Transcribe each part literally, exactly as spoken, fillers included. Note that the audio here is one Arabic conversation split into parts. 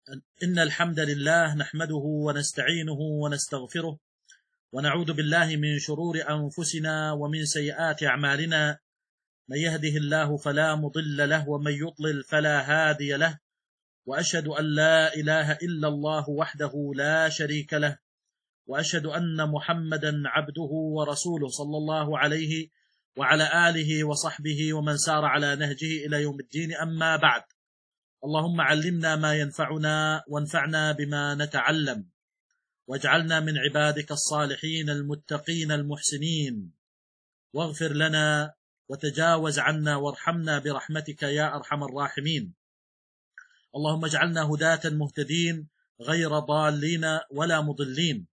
إن الحمد لله نحمده ونستعينه ونستغفره ونعوذ بالله من شرور أنفسنا ومن سيئات أعمالنا. من يهده الله فلا مضل له ومن يضلل فلا هادي له، وأشهد أن لا إله إلا الله وحده لا شريك له، وأشهد أن محمدا عبده ورسوله صلى الله عليه وعلى آله وصحبه ومن سار على نهجه إلى يوم الدين. أما بعد، اللهم علمنا ما ينفعنا وانفعنا بما نتعلم، واجعلنا من عبادك الصالحين المتقين المحسنين، واغفر لنا وتجاوز عنا وارحمنا برحمتك يا أرحم الراحمين. اللهم اجعلنا هداة مهتدين غير ضالين ولا مضلين.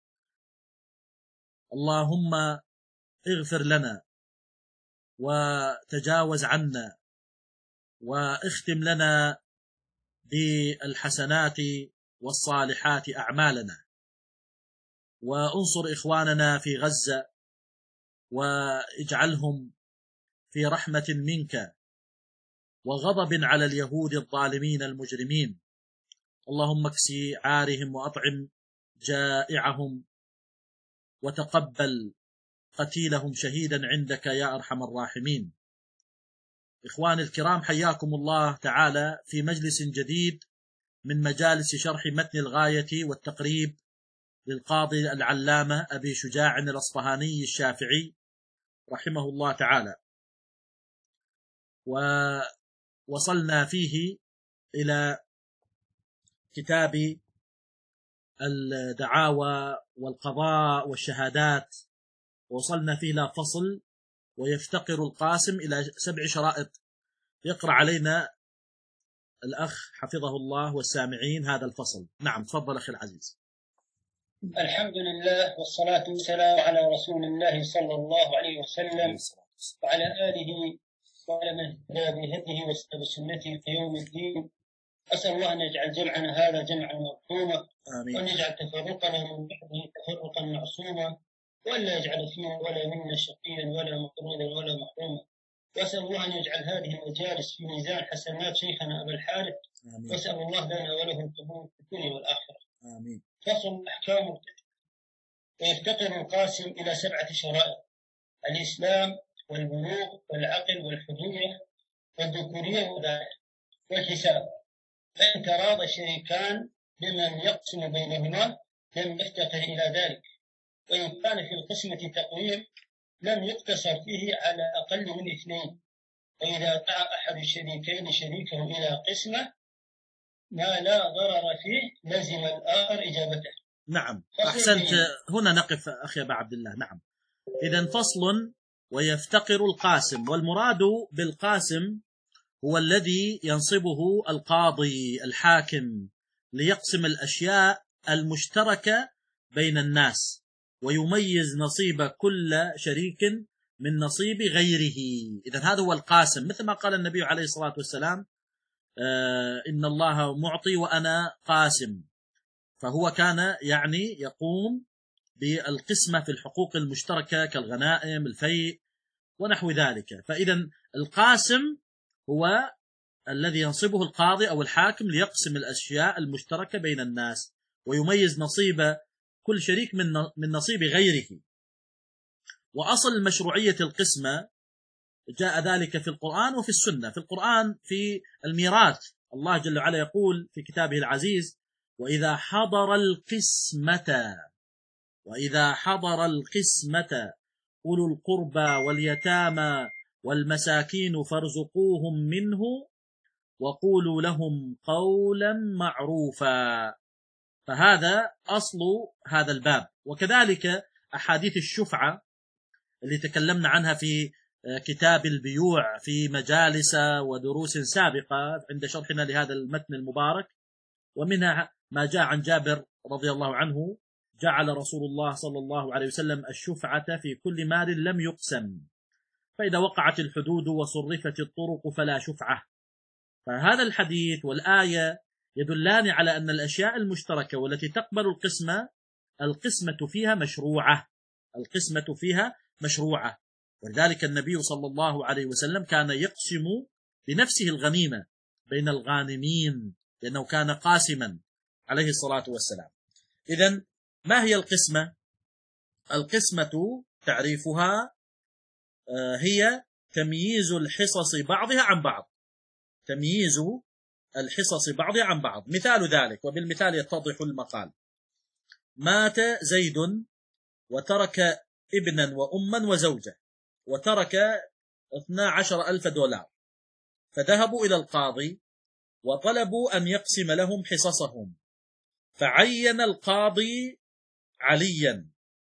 اللهم اغفر لنا وتجاوز عنا واختم لنا بالحسنات والصالحات أعمالنا، وانصر إخواننا في غزة واجعلهم في رحمة منك وغضب على اليهود الظالمين المجرمين. اللهم اكسي عارهم وأطعم جائعهم وتقبل قتيلهم شهيدا عندك يا أرحم الراحمين. إخواني الكرام، حياكم الله تعالى في مجلس جديد من مجالس شرح متن الغاية والتقريب للقاضي العلامة أبي شجاع الأصفهاني الشافعي رحمه الله تعالى. ووصلنا فيه إلى كتاب الدعاوى والقضاء والشهادات، ووصلنا فيه إلى فصل ويفتقر القاسم إلى سبع شرائط. يقرأ علينا الأخ حفظه الله والسامعين هذا الفصل. نعم، تفضل أخي العزيز. الحمد لله والصلاة والسلام على رسول الله صلى الله عليه وسلم وعلى آله وعلى من اهتدى بهديه واستنى بسنته في يوم الدين. أسأل الله أن يجعل جمعنا هذا جمعا مرحوما، وأن يجعل تفرقنا من بعده تفرقا معصوما، وأن لا يجعل فينا ولا منا شقيا ولا مطرودا ولا محروما. وأسأل الله أن يجعل هذه المجالس في ميزان حسنات شيخنا أبا الحارث، وأسأل الله لنا وله القبول في الدنيا والآخرة. آمين. فصل أحكام القتل. ويفتقر القاسم إلى سبعة شرائط: الإسلام والبلوغ والعقل والحرية والذكورية والحساب. فإن تراضى الشريكان بمن يقسم بينهما لم يفتقر إلى ذلك، وإن كان في القسمة تقويم لم يقتصر فيه على أقل من اثنين. وإذا دعا أحد الشريكين شريكه إلى قسمة ما لا ضرر فيه لزم الآخر إجابته. نعم، أحسنت. هنا نقف أخي أبا عبد الله. نعم، إذن فصل ويفتقر القاسم. والمراد بالقاسم هو الذي ينصبه القاضي الحاكم ليقسم الأشياء المشتركة بين الناس، ويميز نصيب كل شريك من نصيب غيره. إذن هذا هو القاسم، مثل ما قال النبي عليه الصلاة والسلام: آه إن الله معطي وأنا قاسم. فهو كان يعني يقوم بالقسمة في الحقوق المشتركة كالغنائم، الفيء ونحو ذلك. فإذن القاسم هو الذي ينصبه القاضي أو الحاكم ليقسم الأشياء المشتركة بين الناس ويميز نصيب كل شريك من من نصيب غيره. وأصل مشروعية القسمة جاء ذلك في القرآن وفي السنة. في القرآن في الميراث الله جل وعلا يقول في كتابه العزيز: وإذا حضر القسمة وإذا حضر القسمة أولو القربى واليتامى والمساكين فارزقوهم منه وقولوا لهم قولا معروفا. فهذا أصل هذا الباب. وكذلك أحاديث الشفعة اللي تكلمنا عنها في كتاب البيوع في مجالس ودروس سابقة عند شرحنا لهذا المتن المبارك. ومنها ما جاء عن جابر رضي الله عنه: جعل رسول الله صلى الله عليه وسلم الشفعة في كل مال لم يقسم، فإذا وقعت الحدود وصرفت الطرق فلا شفعة. فهذا الحديث والآية يدلان على أن الأشياء المشتركة والتي تقبل القسمة القسمة فيها مشروعة القسمة فيها مشروعة ولذلك النبي صلى الله عليه وسلم كان يقسم بنفسه الغنيمة بين الغانمين لأنه كان قاسما عليه الصلاة والسلام. إذن ما هي القسمة؟ القسمة تعريفها هي تمييز الحصص بعضها عن بعض، تمييز الحصص بعضها عن بعض. مثال ذلك، وبالمثال يتضح المقال: مات زيد وترك ابنا وأما وزوجة، وترك اثنا عشر ألف دولار، فذهبوا إلى القاضي وطلبوا أن يقسم لهم حصصهم، فعين القاضي عليا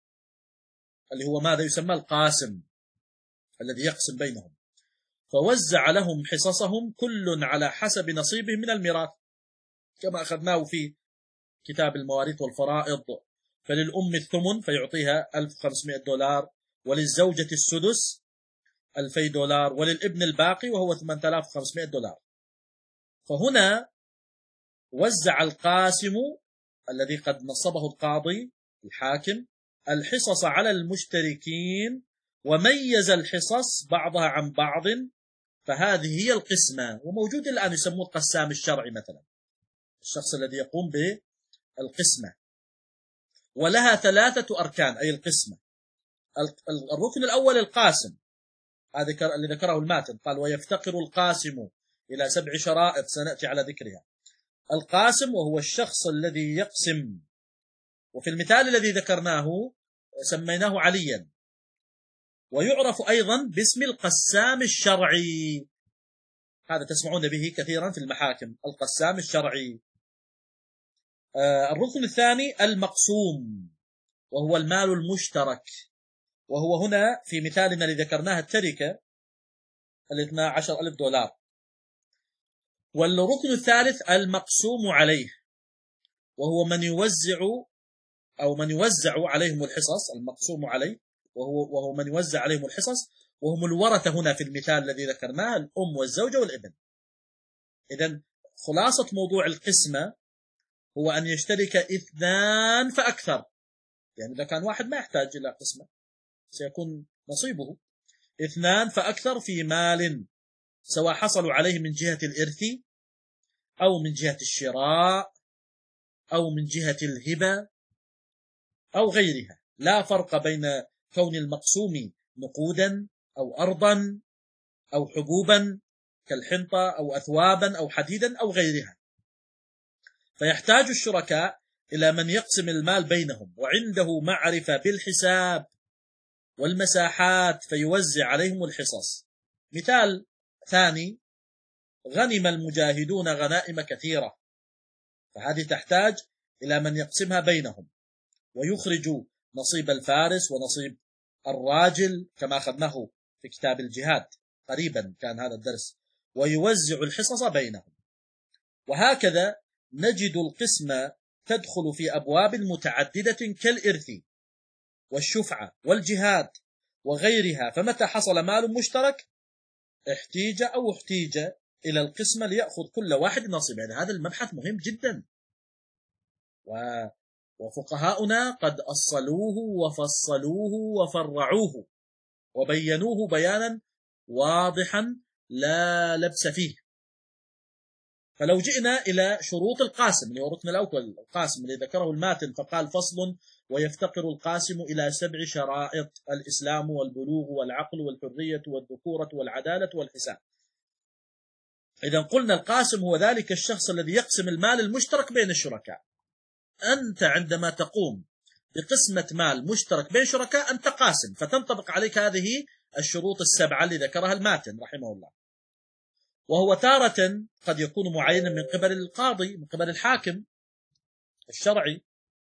اللي هو ماذا يسمى القاسم الذي يقسم بينهم، فوزع لهم حصصهم كل على حسب نصيبه من الميراث، كما أخذناه في كتاب المواريث والفرائض. فللأم الثمن فيعطيها ألف وخمسمائة دولار، وللزوجة السدس ألفي دولار، وللابن الباقي وهو ثمانية آلاف وخمسمائة دولار. فهنا وزع القاسم الذي قد نصبه القاضي الحاكم الحصص على المشتركين، وميز الحصص بعضها عن بعض، فهذه هي القسمة. وموجود الآن يسموه القسام الشرعي مثلا، الشخص الذي يقوم بالقسمة. ولها ثلاثة أركان أي القسمة. الركن الأول القاسم، هذا اللي ذكره الماتن، قال: ويفتقر القاسم إلى سبع شرائط سنأتي على ذكرها. القاسم وهو الشخص الذي يقسم، وفي المثال الذي ذكرناه سميناه عليا، ويعرف أيضا باسم القسام الشرعي، هذا تسمعون به كثيرا في المحاكم، القسام الشرعي. آه الركن الثاني المقسوم، وهو المال المشترك، وهو هنا في مثالنا الذي ذكرناه التركة الاثنى عشر ألف دولار. والركن الثالث المقسوم عليه، وهو من يوزع أو من يوزع عليهم الحصص، المقسوم عليه وهو وهو من يوزع عليهم الحصص، وهم الورثة هنا في المثال الذي ذكرناه، الأم والزوجة والابن. إذن خلاصة موضوع القسمة هو أن يشترك اثنان فأكثر، يعني إذا كان واحد ما يحتاج إلى قسمة سيكون نصيبه، اثنان فأكثر في مال، سواء حصلوا عليه من جهة الإرث أو من جهة الشراء أو من جهة الهبة أو غيرها، لا فرق بين كون المقسوم نقودا أو أرضا أو حبوبا كالحنطة أو أثوابا أو حديدا أو غيرها. فيحتاج الشركاء إلى من يقسم المال بينهم، وعنده معرفة بالحساب والمساحات فيوزع عليهم الحصص. مثال ثاني: غنم المجاهدون غنائم كثيرة، فهذه تحتاج إلى من يقسمها بينهم، ويخرج نصيب الفارس ونصيب الراجل كما أخذناه في كتاب الجهاد قريبا كان هذا الدرس، ويوزع الحصص بينهم. وهكذا نجد القسمة تدخل في أبواب متعددة كالإرث والشفعة والجهاد وغيرها. فمتى حصل مال مشترك احتيج أو احتيج إلى القسمة ليأخذ كل واحد نصيب. يعني هذا المبحث مهم جدا، وفقهاؤنا قد أصلوه وفصلوه وفرعوه وبينوه بيانا واضحا لا لبس فيه. فلو جئنا إلى شروط القاسم اللي هو الركن الأول، القاسم اللي ذكره الماتن، فقال: فصل: ويفتقر القاسم إلى سبع شرائط: الإسلام والبلوغ والعقل والحرية والذكورة والعدالة والحساب. إذا قلنا القاسم هو ذلك الشخص الذي يقسم المال المشترك بين الشركاء. أنت عندما تقوم بقسمة مال مشترك بين شركاء أنت قاسم، فتنطبق عليك هذه الشروط السبعة اللي ذكرها الماتن رحمه الله. وهو تارة قد يكون معينا من قبل القاضي، من قبل الحاكم الشرعي،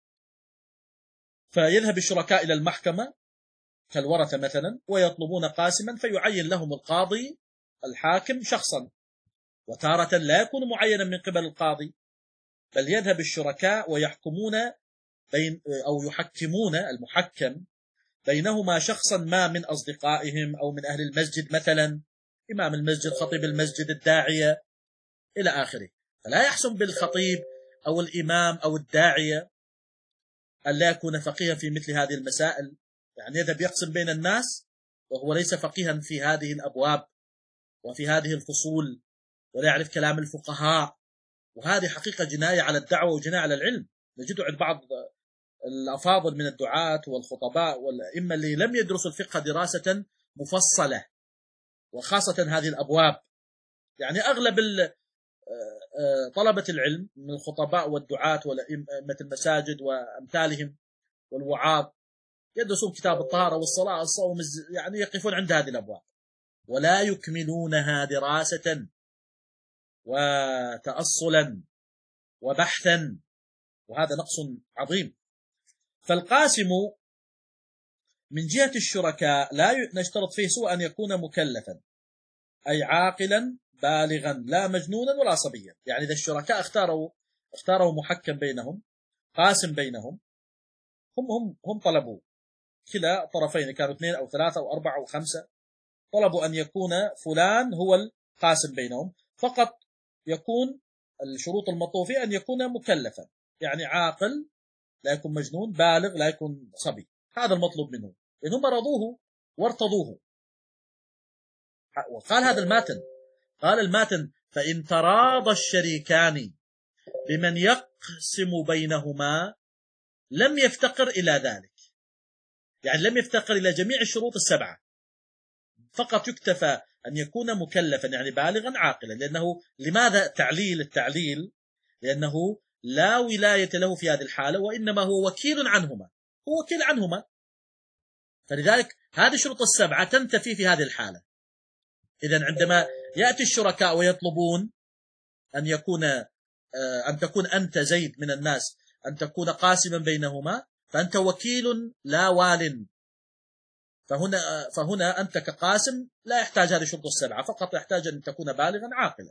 فيذهب الشركاء إلى المحكمة كالورثة مثلا ويطلبون قاسما، فيعين لهم القاضي الحاكم شخصا. وتارة لا يكون معينا من قبل القاضي، بل يذهب الشركاء ويحكمون بين أو يحكمون المحكم بينهما شخصا ما من أصدقائهم أو من أهل المسجد، مثلا إمام المسجد، خطيب المسجد، الداعية إلى آخره. فلا يحسن بالخطيب أو الإمام أو الداعية أن لا يكون فقيها في مثل هذه المسائل، يعني يذهب يقسم بين الناس وهو ليس فقيها في هذه الأبواب وفي هذه الفصول، ولا يعرف كلام الفقهاء وهذه حقيقة جناية على الدعوة وجناية على العلم. نجد عند بعض الأفاضل من الدعاة والخطباء والأئمة اللي لم يدرسوا الفقه دراسة مفصلة، وخاصة هذه الأبواب. يعني أغلب طلبة العلم من الخطباء والدعاة والأئمة المساجد وأمثالهم والوعاظ يدرسون كتاب الطهارة والصلاة الصوم، يعني يقفون عند هذه الأبواب ولا يكملونها دراسة وتأصلا وبحثا، وهذا نقص عظيم. فالقاسم من جهة الشركاء لا نشترط فيه سوى أن يكون مكلفا، أي عاقلا بالغا لا مجنونا ولا صبيا. يعني إذا الشركاء اختاروا اختاروا محكم بينهم، قاسم بينهم، هم هم هم طلبوا كلا طرفين، كانوا اثنين أو ثلاثة أو أربعة أو خمسة، طلبوا أن يكون فلان هو القاسم بينهم، فقط يكون الشروط المطلوب فيه أن يكون مكلفا، يعني عاقل لا يكون مجنون، بالغ لا يكون صبي. هذا المطلوب منه، لأنهم رضوه وارتضوه. وقال هذا الماتن، قال الماتن: فإن تراضى الشريكان بمن يقسم بينهما لم يفتقر إلى ذلك. يعني لم يفتقر إلى جميع الشروط السبعة، فقط يكتفى أن يكون مكلفا يعني بالغا عاقلا. لأنه لماذا تعليل التعليل؟ لأنه لا ولاية له في هذه الحالة، وإنما هو وكيل عنهما، هو وكيل عنهما. فلذلك هذه الشروط السبعة تنتفي في هذه الحالة. إذن عندما يأتي الشركاء ويطلبون أن يكون أن تكون أنت زيد من الناس أن تكون قاسما بينهما، فأنت وكيل لا وال. فهنا فهنا أنت كقاسم لا يحتاج هذه الشروط السبعة، فقط يحتاج أن تكون بالغا عاقلا.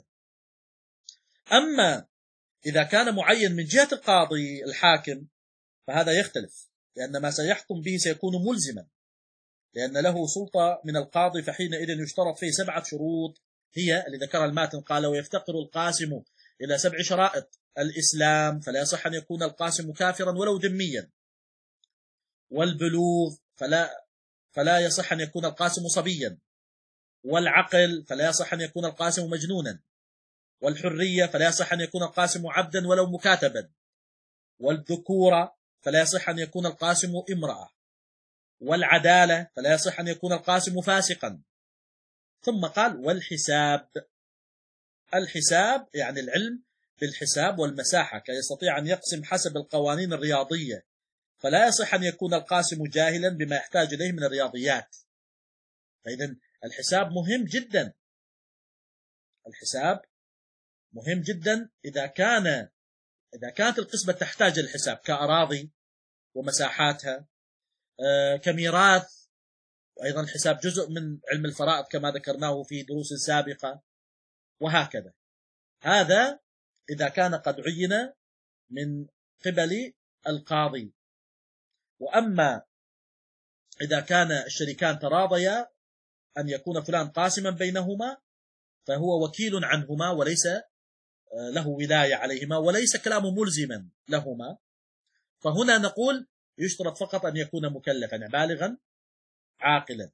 أما إذا كان معين من جهة القاضي الحاكم فهذا يختلف، لأن ما سيحكم به سيكون ملزما، لأن له سلطة من القاضي، فحينئذ يشترط فيه سبعة شروط هي اللي ذكرها الماتن. قال: ويفتقر القاسم إلى سبع شرائط: الإسلام، فلا يصح أن يكون القاسم كافرا ولو ذميا، والبلوغ، فلا فلا يصح أن يكون القاسم صبيا، والعقل، فلا يصح أن يكون القاسم مجنونا، والحرية، فلا يصح أن يكون القاسم عبدا ولو مكاتبا، والذكورة، فلا يصح أن يكون القاسم امرأة، والعدالة، فلا يصح أن يكون القاسم فاسقا. ثم قال: والحساب، الحساب يعني العلم بالحساب والمساحة، كي يستطيع أن يقسم حسب القوانين الرياضية، فلا يصح أن يكون القاسم جاهلا بما يحتاج إليه من الرياضيات. فإذن الحساب مهم جدا، الحساب مهم جدا إذا كان إذا كانت القسمة تحتاج الحساب، كأراضي ومساحاتها، آه كميراث، وأيضا الحساب جزء من علم الفرائض كما ذكرناه في دروس سابقة، وهكذا. هذا إذا كان قد عين من قبل القاضي. وأما إذا كان الشريكان تراضيا أن يكون فلان قاسما بينهما فهو وكيل عنهما وليس له ولاية عليهما، وليس كلامه ملزما لهما. فهنا نقول يشترط فقط أن يكون مكلفا بالغا عاقلا.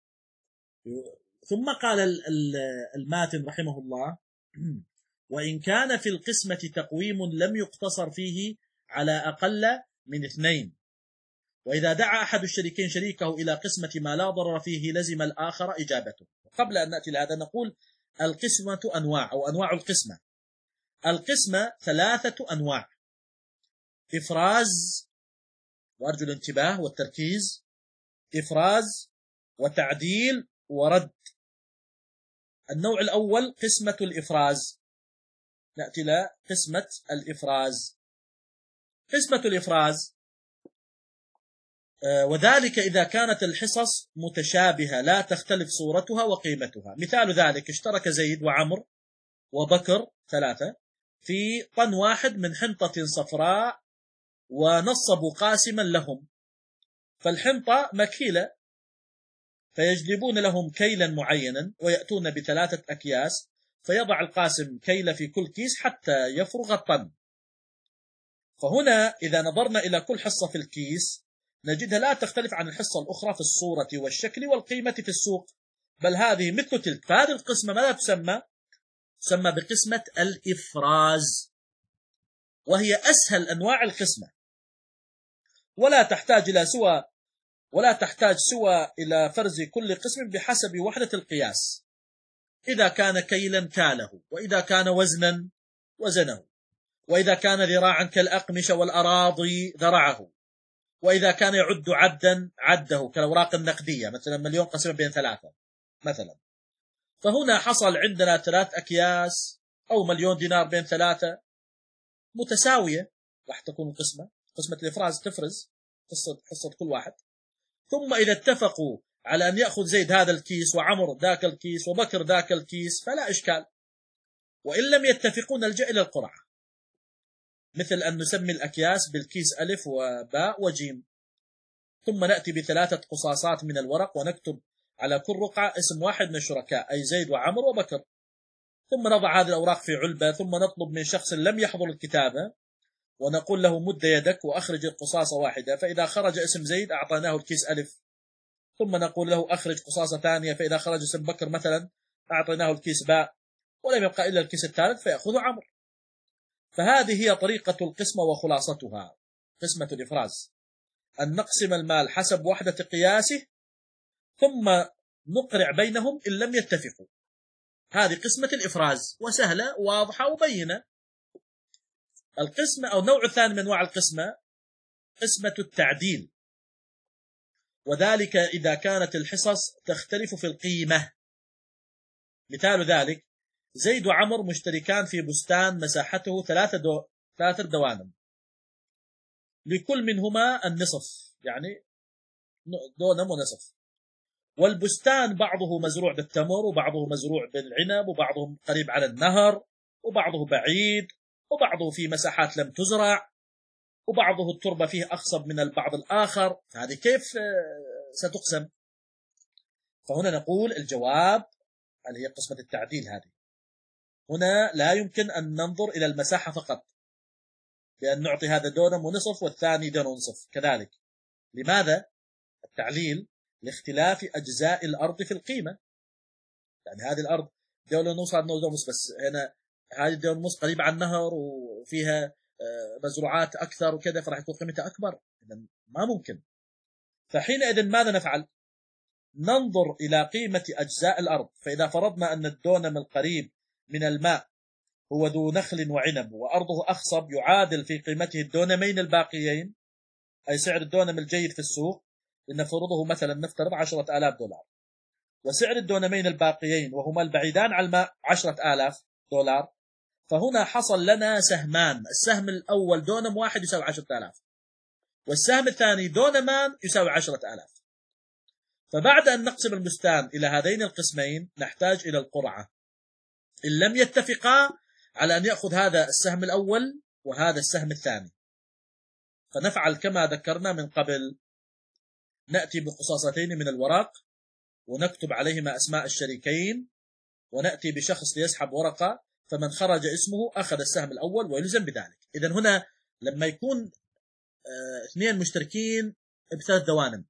ثم قال الماتن رحمه الله: وإن كان في القسمة تقويم لم يقتصر فيه على أقل من اثنين، وإذا دعا أحد الشريكين شريكه إلى قسمة ما لا ضرر فيه لزم الآخر إجابته. قبل أن نأتي لهذا نقول: القسمة أنواع أو أنواع القسمة. القسمة ثلاثة أنواع: إفراز، وأرجو الانتباه والتركيز، إفراز وتعديل ورد. النوع الأول قسمة الإفراز. نأتي إلى قسمة الإفراز. قسمة الإفراز وذلك إذا كانت الحصص متشابهة لا تختلف صورتها وقيمتها. مثال ذلك: اشترك زيد وعمر وبكر ثلاثة في طن واحد من حنطة صفراء ونصبوا قاسما لهم، فالحنطة مكيلة، فيجلبون لهم كيلا معينا ويأتون بثلاثة أكياس، فيضع القاسم كيل في كل كيس حتى يفرغ الطن. فهنا إذا نظرنا إلى كل حصة في الكيس نجدها لا تختلف عن الحصة الأخرى في الصورة والشكل والقيمة في السوق، بل هذه مثل تلك. فهذه القسمة ماذا تسمى؟ تسمى بقسمة الإفراز. وهي أسهل أنواع القسمة، ولا تحتاج إلى سوى ولا تحتاج سوى إلى فرز كل قسم بحسب وحدة القياس، إذا كان كيلا كاله، وإذا كان وزنا وزنه، وإذا كان ذراعا كالأقمشة والأراضي ذرعه، وإذا كان يعد عدا عده كالأوراق النقدية، مثلا مليون قسم بين ثلاثة مثلا. فهنا حصل عندنا ثلاث أكياس أو مليون دينار بين ثلاثة متساوية، راح تكون القسمة قسمة الإفراز تفرز حصة حصة كل واحد. ثم إذا اتفقوا على أن يأخذ زيد هذا الكيس وعمر ذاك الكيس وبكر ذاك الكيس فلا إشكال. وإن لم يتفقوا نلجأ إلى القرعة، مثل أن نسمي الأكياس بالكيس ألف وباء وجيم، ثم نأتي بثلاثة قصاصات من الورق ونكتب على كل رقعة اسم واحد من الشركاء أي زيد وعمر وبكر، ثم نضع هذه الأوراق في علبة، ثم نطلب من شخص لم يحضر الكتابة ونقول له مد يدك وأخرج القصاصة واحدة، فإذا خرج اسم زيد أعطيناه الكيس ألف، ثم نقول له أخرج قصاصة ثانية، فإذا خرج اسم بكر مثلا أعطيناه الكيس باء، ولم يبقى إلا الكيس الثالث فيأخذ عمر. فهذه هي طريقة القسمة وخلاصتها. قسمة الإفراز أن نقسم المال حسب وحدة قياسه ثم نقرع بينهم إن لم يتفقوا. هذه قسمة الإفراز، وسهلة واضحة وبينة. القسمة أو النوع الثاني من أنواع القسمة قسمة التعديل، وذلك إذا كانت الحصص تختلف في القيمة. مثال ذلك زيد وعمر مشتركان في بستان مساحته ثلاثة دو... ثلاثة دوانم، لكل منهما النصف، يعني دونم ونصف، والبستان بعضه مزروع بالتمر وبعضه مزروع بالعنب وبعضه قريب على النهر وبعضه بعيد وبعضه في مساحات لم تزرع وبعضه التربة فيه أخصب من البعض الآخر. هذه كيف ستقسم؟ فهنا نقول الجواب اللي هي قسمة التعديل هذه، هنا لا يمكن أن ننظر إلى المساحة فقط بأن نعطي هذا دونم ونصف والثاني دون ونصف كذلك. لماذا؟ التعليل لاختلاف أجزاء الأرض في القيمة، يعني هذه الأرض دون ونصف هذا دون ونصف، بس هنا هذه دون ونصف قريبة على النهر وفيها مزروعات أكثر وكذا فراح يكون قيمتها أكبر. إذن ما ممكن. فحينئذ ماذا نفعل؟ ننظر إلى قيمة أجزاء الأرض، فإذا فرضنا أن الدونم القريب من الماء هو ذو نخل وعنب وأرضه أخصب يعادل في قيمته الدونمين الباقيين، أي سعر الدونم الجيد في السوق لنفرضه مثلا نفترض عشرة آلاف دولار، وسعر الدونمين الباقيين وهما البعيدان عن الماء عشرة آلاف دولار، فهنا حصل لنا سهمان. السهم الأول دونم واحد يساوي عشرة آلاف، والسهم الثاني دونمان يساوي عشرة آلاف. فبعد أن نقسم البستان إلى هذين القسمين نحتاج إلى القرعة. إن لم يتفقا على أن يأخذ هذا السهم الأول وهذا السهم الثاني، فنفعل كما ذكرنا من قبل، نأتي بقصاصتين من الورق ونكتب عليهما أسماء الشريكين، ونأتي بشخص ليسحب ورقة، فمن خرج اسمه أخذ السهم الأول ويلزم بذلك. إذن هنا لما يكون اه اثنين مشتركين بثلاث دوانم،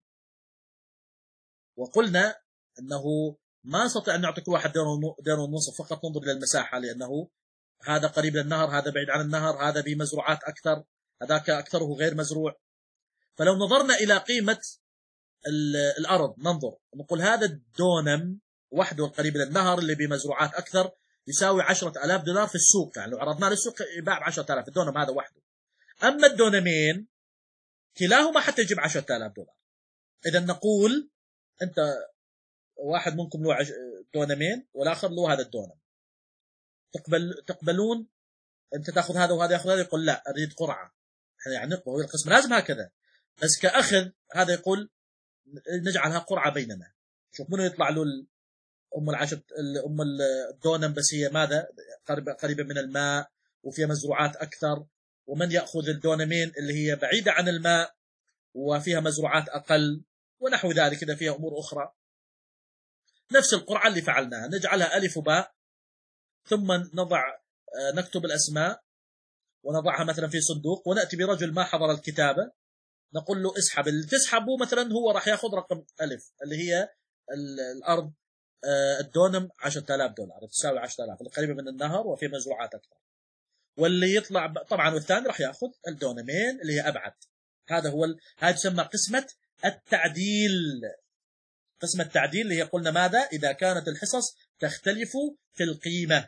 وقلنا أنه ما نستطيع أن نعطي كل واحد دون ونصف، فقط ننظر إلى المساحة، لأنه هذا قريب للنهر، هذا بعيد عن النهر، هذا بمزروعات أكثر، هذاك أكثره غير مزروع. فلو نظرنا إلى قيمة الأرض ننظر نقول هذا الدونم وحده القريب للنهر اللي بمزروعات أكثر يساوي عشرة آلاف دولار في السوق، يعني لو عرضناه للسوق يباع بعشرة آلاف الدونم هذا وحده. أما الدونمين كلاهما حتى يجيب عشرة آلاف دولار. إذا نقول أنت واحد منكم له دونمين والآخر له هذا الدونم، تقبل تقبلون أنت تأخذ هذا وهذا يأخذ هذا؟ يقول لا أريد قرعة، يعني نقبل القسم لازم هكذا، بس كأخذ هذا يقول نجعلها قرعة بيننا. شوف منو يطلع له أم العشر أم الدونم بس هي ماذا قريبة قريبة من الماء وفيها مزروعات أكثر، ومن يأخذ الدونمين اللي هي بعيدة عن الماء وفيها مزروعات أقل ونحو ذلك. إذا فيها أمور أخرى نفس القرعة اللي فعلناها، نجعلها ألف وباء، ثم نضع نكتب الأسماء ونضعها مثلا في صندوق، ونأتي برجل ما حضر الكتابة نقول له اسحب، اللي تسحبه مثلا هو راح ياخذ رقم ألف اللي هي الأرض الدونم عشرة آلاف دولار تساوي عشرة آلاف، القريبة من النهر وفي مزروعات أكثر. واللي يطلع طبعا والثاني راح ياخذ الدونمين اللي هي ابعد. هذا هو ال... هذه تسمى قسمة التعديل. قسمة التعديل اللي هي قلنا ماذا؟ إذا كانت الحصص تختلف في القيمة.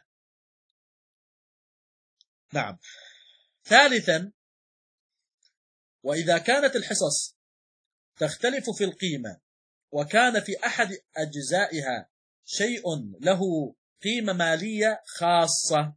نعم. ثالثا، وإذا كانت الحصص تختلف في القيمة وكان في أحد أجزائها شيء له قيمة مالية خاصة.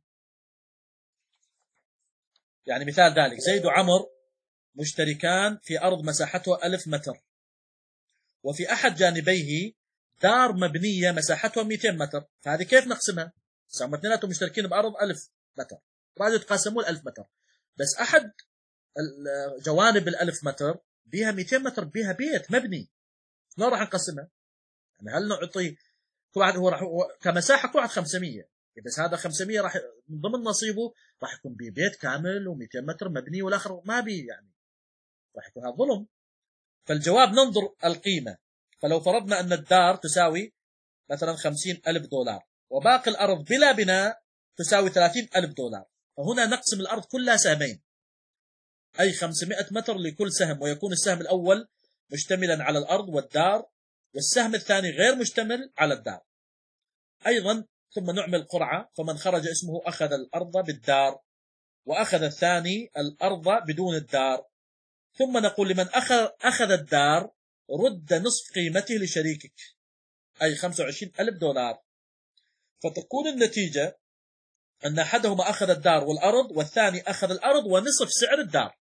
يعني مثال ذلك زيد وعمر مشتركان في أرض مساحتها ألف متر، وفي أحد جانبيه دار مبنية مساحتها مئتين متر، فهذه كيف نقسمها؟ هم اثنيناتهم مشتركين بأرض ألف متر، بعد يتقاسمون الألف متر، بس أحد جوانب الألف متر بها مئتين متر بها بيت مبني، ما راح نقسمها؟ يعني هل نعطي كل واحد هو راح كمساحة كل واحد خمسمية، بس هذا خمسمية راح من ضمن نصيبه راح يكون ببيت كامل و200 متر مبني والآخر ما بي، يعني راح يكون هذا ظلم. فالجواب ننظر القيمة. فلو فرضنا أن الدار تساوي مثلا خمسين ألف دولار وباقي الأرض بلا بناء تساوي ثلاثين ألف دولار، فهنا نقسم الأرض كلها سهمين، أي خمسمائة متر لكل سهم، ويكون السهم الأول مشتملا على الأرض والدار، والسهم الثاني غير مشتمل على الدار أيضا. ثم نعمل قرعة، فمن خرج اسمه أخذ الأرض بالدار، وأخذ الثاني الأرض بدون الدار. ثم نقول لمن أخذ, أخذ الدار رد نصف قيمته لشريكك، أي خمسة وعشرين ألف دولار. فتكون النتيجة أن أحدهما أخذ الدار والأرض، والثاني أخذ الأرض ونصف سعر الدار.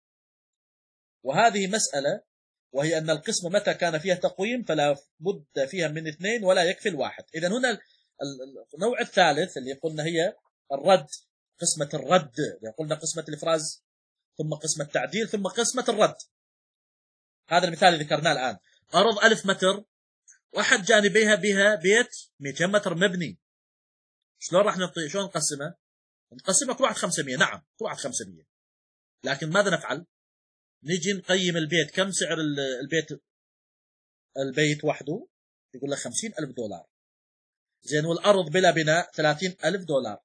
وهذه مسألة، وهي أن القسمة متى كان فيها تقويم فلا بد فيها من اثنين ولا يكفي الواحد. إذن هنا النوع الثالث اللي قلنا هي الرد، قسمة الرد، يعني قلنا قسمة الإفراز ثم قسمة التعديل ثم قسمة الرد. هذا المثال اللي ذكرناه الآن، أرض ألف متر واحد جانبيها بها بيت مئتين متر مبني، شلون راح نعطي شلون نقسمها؟ نقسمها كل واحد خمسمية. نعم كل واحد خمسمية، لكن ماذا نفعل؟ نجي نقيم البيت، كم سعر البيت؟ البيت وحده يقول لك خمسين ألف دولار، زين، والأرض بلا بناء ثلاثين ألف دولار.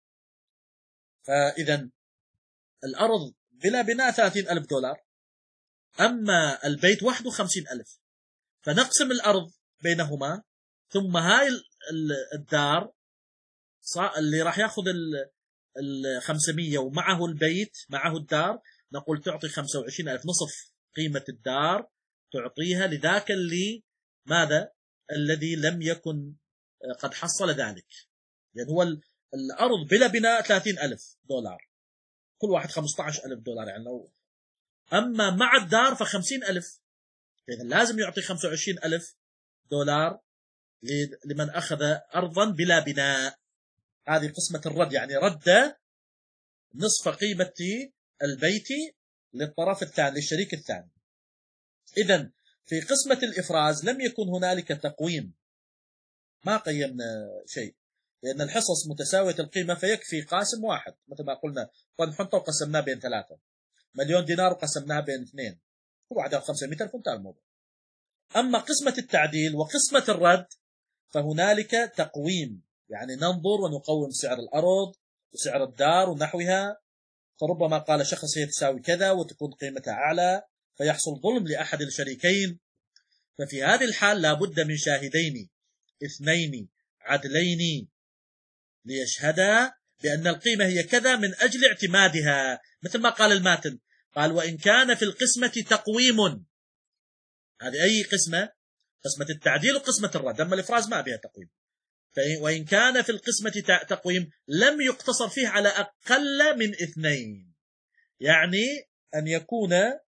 فإذا الأرض بلا بناء ثلاثين ألف دولار، أما البيت وحده خمسين ألف، فنقسم الأرض بينهما، ثم هاي الدار اللي راح ياخذ ال خمسمية ومعه البيت معه الدار، نقول تعطي خمسة وعشرين ألف، نصف قيمة الدار تعطيها لذاك اللي ماذا؟ الذي لم يكن قد حصل ذلك. يعني هو الأرض بلا بناء ثلاثين ألف دولار، كل واحد خمسة عشر ألف دولار يعني لو. أما مع الدار فخمسين ألف، إذن لازم يعطي خمسة وعشرين ألف دولار لمن أخذ أرضا بلا بناء. هذه قسمة الرد، يعني رد نصف قيمة البيت للطرف الثاني للشريك الثاني. إذن في قسمة الإفراز لم يكن هنالك تقويم، ما قيمنا شيء، لأن الحصص متساوية القيمة فيكفي قاسم واحد، مثل ما قلنا نحطه وقسمناه بين ثلاثة، مليون دينار وقسمناها بين اثنين، كل واحد خمسمائة ألف، انتهى الموضوع. أما قسمة التعديل وقسمة الرد فهنالك تقويم، يعني ننظر ونقوم سعر الأرض وسعر الدار ونحوها، فربما قال شخص هي تساوي كذا وتكون قيمتها أعلى فيحصل ظلم لأحد الشريكين. ففي هذه الحال لا بد من شاهدين اثنين عدلين ليشهدا بأن القيمة هي كذا من أجل اعتمادها، مثل ما قال الماتن، قال وإن كان في القسمة تقويم. هذه أي قسمة؟ قسمة التعديل وقسمة الرد، أما الإفراز ما بها تقويم. وإن كان في القسمة تقويم لم يقتصر فيه على أقل من اثنين، يعني أن يكون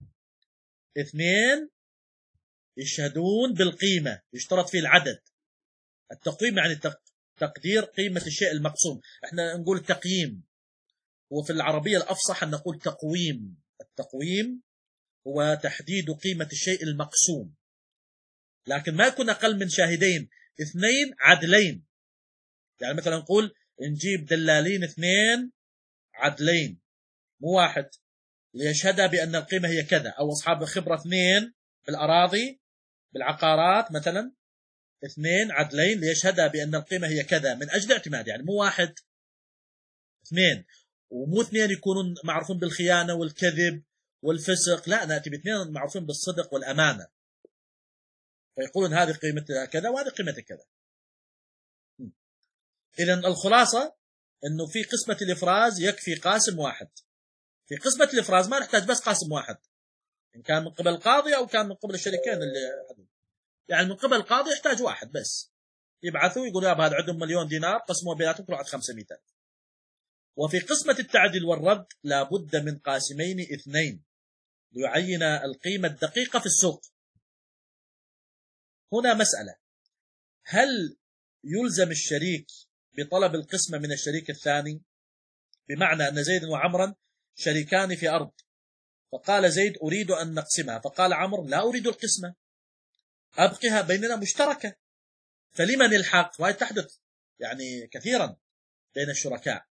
اثنين يشهدون بالقيمة، يشترط فيه العدد. التقويم يعني تقدير قيمة الشيء المقسوم، احنا نقول تقييم، وفي العربية الأفصح أن نقول تقويم. التقويم هو تحديد قيمة الشيء المقسوم، لكن ما يكون أقل من شاهدين اثنين عدلين. يعني مثلا نقول نجيب دلالين اثنين عدلين، مو واحد، ليشهد بأن القيمة هي كذا، أو أصحاب خبرة اثنين بالأراضي بالعقارات مثلا، اثنين عدلين ليشهد بأن القيمة هي كذا من أجل اعتماد، يعني مو واحد، اثنين. ومو اثنين يكونون معروفين بالخيانة والكذب والفسق، لا، نأتي باثنين معروفين بالصدق والأمانة، فيقولون هذه قيمتها كذا وهذه قيمتها كذا. إذن الخلاصة أنه في قسمة الإفراز يكفي قاسم واحد. في قسمة الإفراز ما نحتاج بس قاسم واحد، إن كان من قبل القاضي أو كان من قبل الشريكين اللي يعني من قبل القاضي يحتاج واحد بس، يبعثوا يقولوا يا هذا عندهم مليون دينار قسموا بيناتهم كل واحد خمسمائة ألف. وفي قسمة التعديل والرد لابد من قاسمين اثنين ليعين القيمة الدقيقة في السوق. هنا مسألة، هل يلزم الشريك بطلب القسمة من الشريك الثاني؟ بمعنى أن زيد وعمرا شريكان في أرض، فقال زيد أريد أن نقسمها، فقال عمرو لا أريد القسمة، أبقها بيننا مشتركة، فلمن الحق؟ وهي تحدث يعني كثيرا بين الشركاء.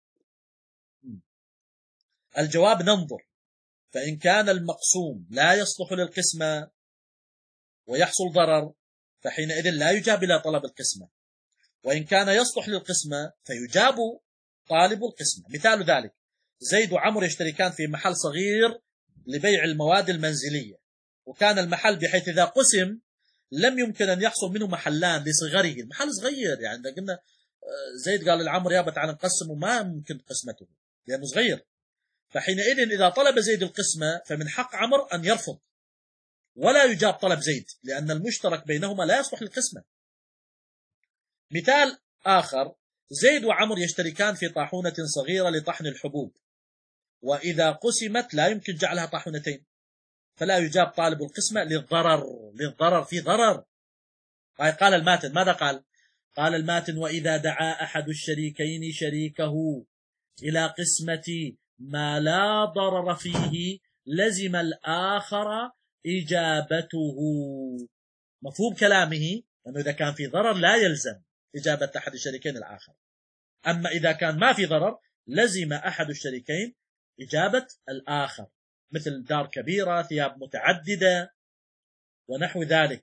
الجواب ننظر، فإن كان المقسوم لا يصلح للقسمة ويحصل ضرر فحينئذ لا يجاب إلى طلب القسمة، وإن كان يصلح للقسمة فيجاب طالب القسمة. مثال ذلك زيد وعمر يشتركان في محل صغير لبيع المواد المنزلية، وكان المحل بحيث إذا قسم لم يمكن أن يحصل منه محلان لصغره، المحل صغير، يعني إذا قلنا زيد قال للعمر يابا تعال نقسم وما ممكن قسمته لأنه صغير، فحينئذ إذا طلب زيد القسمة فمن حق عمر أن يرفض ولا يجاب طلب زيد، لأن المشترك بينهما لا يصلح للقسمة. مثال آخر، زيد وعمر يشتركان في طاحونة صغيرة لطحن الحبوب، وإذا قسمت لا يمكن جعلها طاحونتين، فلا يجاب طالب القسمة للضرر، للضرر في ضرر. قال الماتن ماذا قال؟ قال الماتن وإذا دعا أحد الشريكين شريكه إلى قسمة ما لا ضرر فيه لزم الآخر إجابته. مفهوم كلامه أنه إذا كان في ضرر لا يلزم إجابة أحد الشريكين الآخر، أما إذا كان ما في ضرر لزم أحد الشريكين إجابة الآخر، مثل دار كبيرة، ثياب متعددة، ونحو ذلك.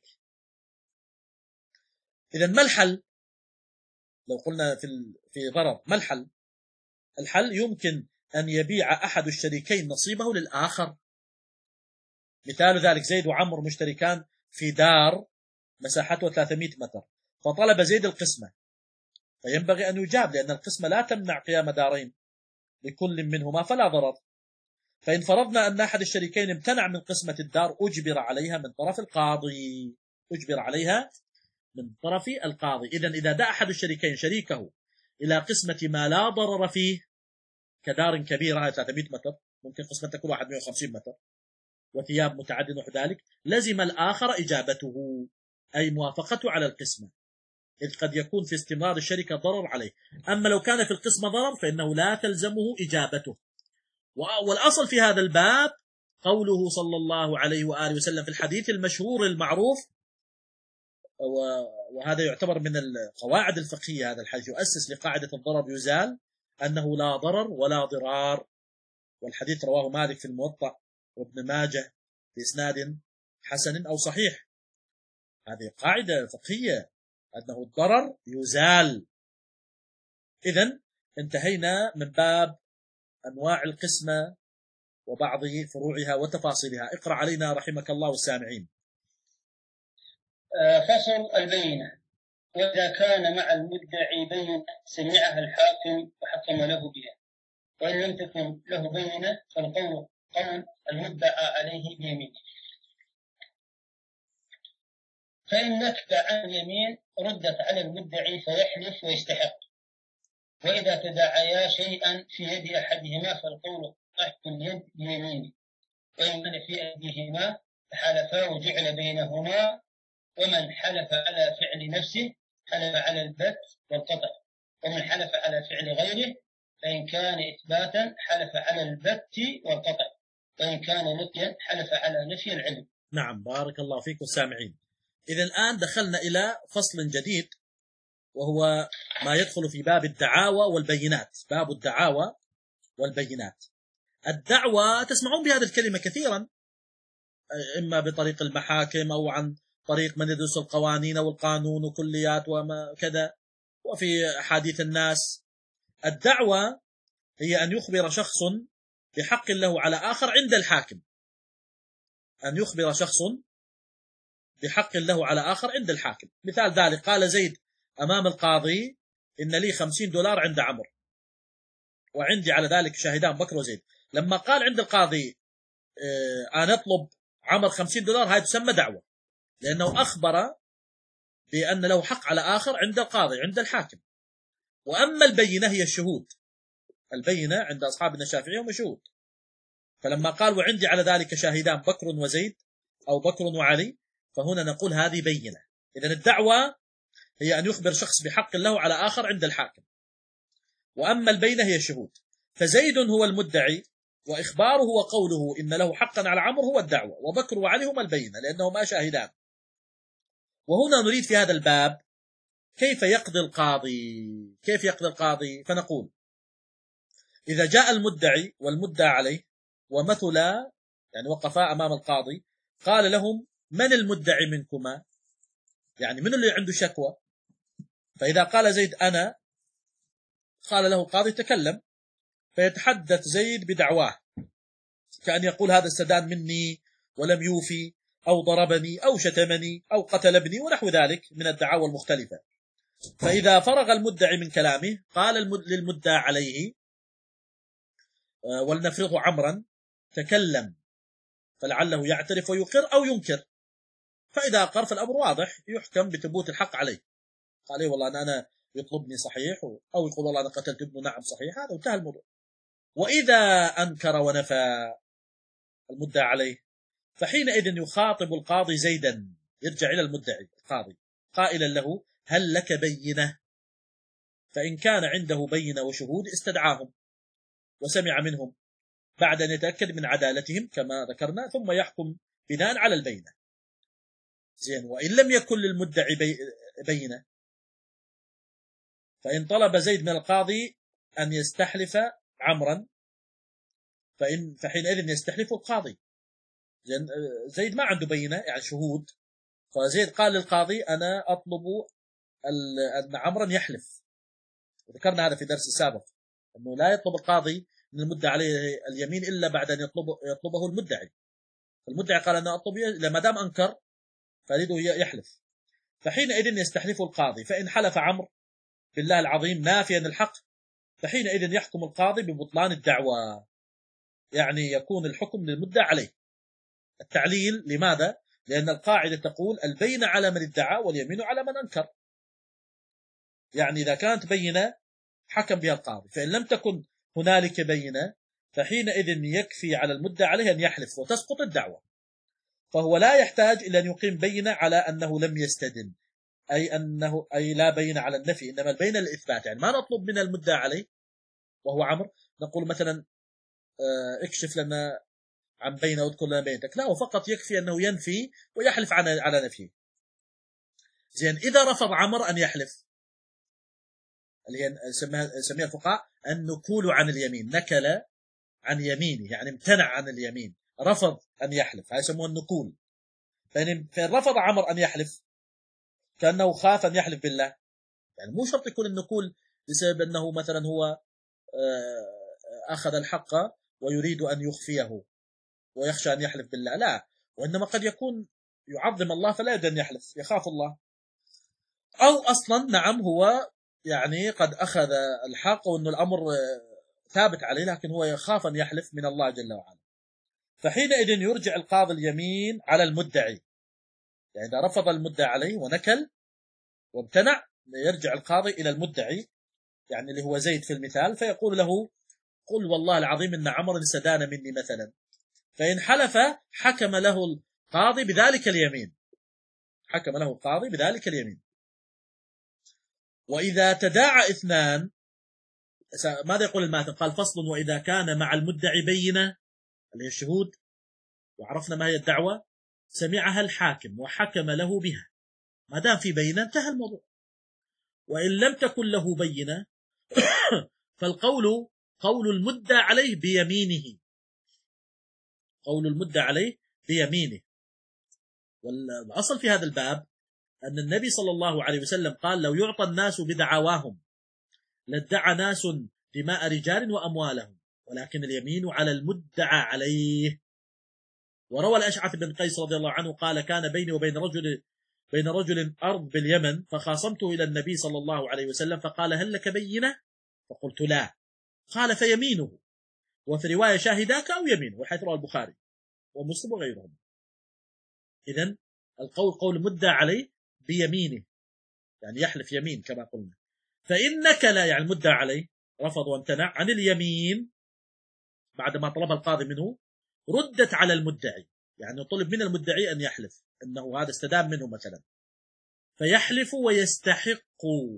إذن ما الحل؟ لو قلنا في في ضرر ما الحل؟ الحل يمكن أن يبيع أحد الشريكين نصيبه للآخر. مثال ذلك زيد وعمر مشتركان في دار مساحته ثلاثمائة متر، فطلب زيد القسمة، فينبغي أن يجاب لأن القسمة لا تمنع قيام دارين لكل منهما فلا ضرر. فإن فرضنا أن أحد الشريكين امتنع من قسمة الدار أجبر عليها من طرف القاضي، أجبر عليها من طرف القاضي. إذن إذا دعا أحد الشريكين شريكه إلى قسمة ما لا ضرر فيه كدار كبيرة ثلاثمائة متر، ممكن قسمة تكون واحد مئة وخمسين متر، وثياب متعددة نحو ذلك، لزم الآخر إجابته أي موافقته على القسمة، إذ قد يكون في استمرار الشركة ضرر عليه. أما لو كان في القسمة ضرر فإنه لا تلزمه إجابته. والأصل في هذا الباب قوله صلى الله عليه وآله وسلم في الحديث المشهور المعروف، وهذا يعتبر من القواعد الفقهية، هذا الحديث يؤسس لقاعدة الضرر يزال، أنه لا ضرر ولا ضرار، والحديث رواه مالك في الموطأ وابن ماجه بإسناد حسن أو صحيح. هذه قاعدة فقهية أنه الضرر يزال. إذن انتهينا من باب أنواع القسمة وبعض فروعها وتفاصيلها. اقرأ علينا رحمك الله والسامعين. فصل البينة. وإذا كان مع المدعي بينة سمعها الحاكم وحكم له بها، وإن لم تكن له بينة فالقول قول المدعى عليه بيمينه. فإن نكت عن اليمين ردت على المدعي فيحلف ويستحق. وإذا تداعيا شيئا في يد أحدهما فالقول أحكم اليد بيمينه، وإن كان في أيديهما فحلفا وجعل بينهما. ومن حلف على فعل نفسه حلف على البت والقطع، ومن حلف على فعل غيره فإن كان إثباتا حلف على البت والقطع، وإن كان نفيا حلف على نفي العلم. نعم، بارك الله فيكم السامعين. إذا الآن دخلنا إلى فصل جديد وهو ما يدخل في باب الدعاوى والبينات. باب الدعاوى والبينات. الدعوى تسمعون بهذه الكلمة كثيرا، إما بطريق المحاكم أو عن طريق من يدرس القوانين والقانون وكليات وما كذا، وفي أحاديث الناس. الدعوى هي أن يخبر شخص بحق له على آخر عند الحاكم، أن يخبر شخص بحق له على آخر عند الحاكم. مثال ذلك قال زيد أمام القاضي إن لي خمسين دولار عند عمرو وعندي على ذلك شاهدان بكر وزيد. لما قال عند القاضي اه أنا أطلب عمر خمسين دولار، هذه تسمى دعوة، لأنه أخبر بأن له حق على آخر عند القاضي عند الحاكم. وأما البينة هي الشهود، البينة عند أصحابنا الشافعية هم شهود. فلما قال وعندي على ذلك شاهدان بكر وزيد أو بكر وعلي، فهنا نقول هذه بينة. إذن الدعوة هي أن يخبر شخص بحق له على آخر عند الحاكم، وأما البينة هي الشهود. فزيد هو المدعي، وإخباره وقوله إن له حقا على عمرو هو الدعوة، وبكر وعلي هما البينة لأنهما شاهدان. وهنا نريد في هذا الباب كيف يقضي القاضي، كيف يقضي القاضي؟ فنقول إذا جاء المدعي والمدعى عليه ومثلا يعني وقفا أمام القاضي، قال لهم من المدعي منكما، يعني من اللي عنده شكوى؟ فإذا قال زيد أنا، قال له القاضي تكلم، فيتحدث زيد بدعواه، كأن يقول هذا استدان مني ولم يوفي، أو ضربني أو شتمني أو قتل ابني ونحو ذلك من الدعاوى المختلفة. فإذا فرغ المدعي من كلامه قال للمدعى عليه ولنفرضه عمرا تكلم فلعله يعترف ويقر أو ينكر، فإذا أقر فالأمر واضح يحكم بثبوت الحق عليه. قال لي والله أنا, أنا يطلبني صحيح، أو يقول والله أنا قتلت ابنه نعم صحيح، هذا انتهى الموضوع. وإذا أنكر ونفى المدعى عليه فحينئذ يخاطب القاضي زيدا، يرجع إلى المدعي القاضي قائلا له هل لك بينة؟ فإن كان عنده بينة وشهود استدعاهم وسمع منهم بعد أن يتأكد من عدالتهم كما ذكرنا، ثم يحكم بناء على البينة. زين. وإن لم يكن للمدعي بي بينة، فإن طلب زيد من القاضي أن يستحلف عمرا فإن فحينئذ يستحلف القاضي. زين. زيد ما عنده بينة يعني شهود، فزيد قال للقاضي أنا أطلب أن عمرا يحلف، وذكرنا هذا في درس السابق أنه لا يطلب القاضي من المدعي عليه اليمين إلا بعد أن يطلبه, يطلبه المدعي. المدعي قال أنا أطلب، لما دام أنكر فأريده يحلف، فحينئذ يستحلف القاضي. فإن حلف عمرو بالله العظيم نافيا الحق فحينئذ يحكم القاضي ببطلان الدعوة، يعني يكون الحكم للمدعي عليه. التعليل لماذا؟ لأن القاعدة تقول البينة على من ادعى واليمين على من أنكر، يعني إذا كانت بينة حكم بها القاضي، فإن لم تكن هنالك بينة فحينئذ يكفي على المدعى عليه أن يحلف وتسقط الدعوة. فهو لا يحتاج إلى أن يقيم بينة على أنه لم يستدن، أي أنه أي لا بينة على النفي، إنما البينة للإثبات. يعني ما نطلب من المدعى عليه وهو عمرو نقول مثلا اكشف لنا عن بينة واذكر لنا بينتك، لا، وفقط يكفي أنه ينفي ويحلف على نفيه. زين. إذا رفض عمرو أن يحلف، اللي هي سميها الفقهاء النكول عن اليمين، نكل عن يمينه يعني امتنع عن اليمين، رفض أن يحلف، هذا يسموه النكول. فإن رفض عمرو أن يحلف كأنه خاف أن يحلف بالله، يعني مو شرط يكون النكول بسبب أنه مثلا هو أخذ الحق ويريد أن يخفيه ويخشى أن يحلف بالله، لا، وإنما قد يكون يعظم الله فلا يريد أن يحلف، يخاف الله، أو أصلا نعم هو يعني قد أخذ الحق وأن الأمر ثابت عليه لكن هو يخاف أن يحلف من الله جل وعلا. فحينئذ يرجع القاضي اليمين على المدعي، يعني إذا رفض المدعي عليه ونكل وامتنع يرجع القاضي إلى المدعي، يعني اللي هو زيد في المثال، فيقول له قل والله العظيم إن عمرو استدان مني مثلا، فإن حلف حكم له القاضي بذلك اليمين، حكم له القاضي بذلك اليمين. وإذا تداعى اثنان، ماذا يقول الماتن؟ قال فصل وإذا كان مع المدعي بينة اللي هي الشهود، وعرفنا ما هي الدعوة، سمعها الحاكم وحكم له بها، ما دام في بينة انتهى الموضوع. وإن لم تكن له بينة فالقول قول المدعى عليه بيمينه، قول المدعى عليه بيمينه. والأصل في هذا الباب أن النبي صلى الله عليه وسلم قال لو يعطى الناس بدعواهم لادعى ناس دماء رجال وأموالهم، ولكن اليمين على المدعى عليه. وروى الأشعث بن قيس رضي الله عنه قال: كان بيني وبين رجل بين رجل أرض باليمن، فخاصمته إلى النبي صلى الله عليه وسلم، فقال: هل لك بينة؟ فقلت: لا. قال: فيمينه، وفي رواية شاهداك أو يمينه، وحيث روى البخاري ومسلم وغيرهم. إذن القول قول مدعى عليه بيمينه، يعني يحلف يمين كما قلنا. فإنك لا، يعني المدعى عليه رفض وامتنع عن اليمين بعدما طلب القاضي منه، ردت على المدعي، يعني طلب من المدعي أن يحلف أنه هذا استدام منه مثلا، فيحلف ويستحق،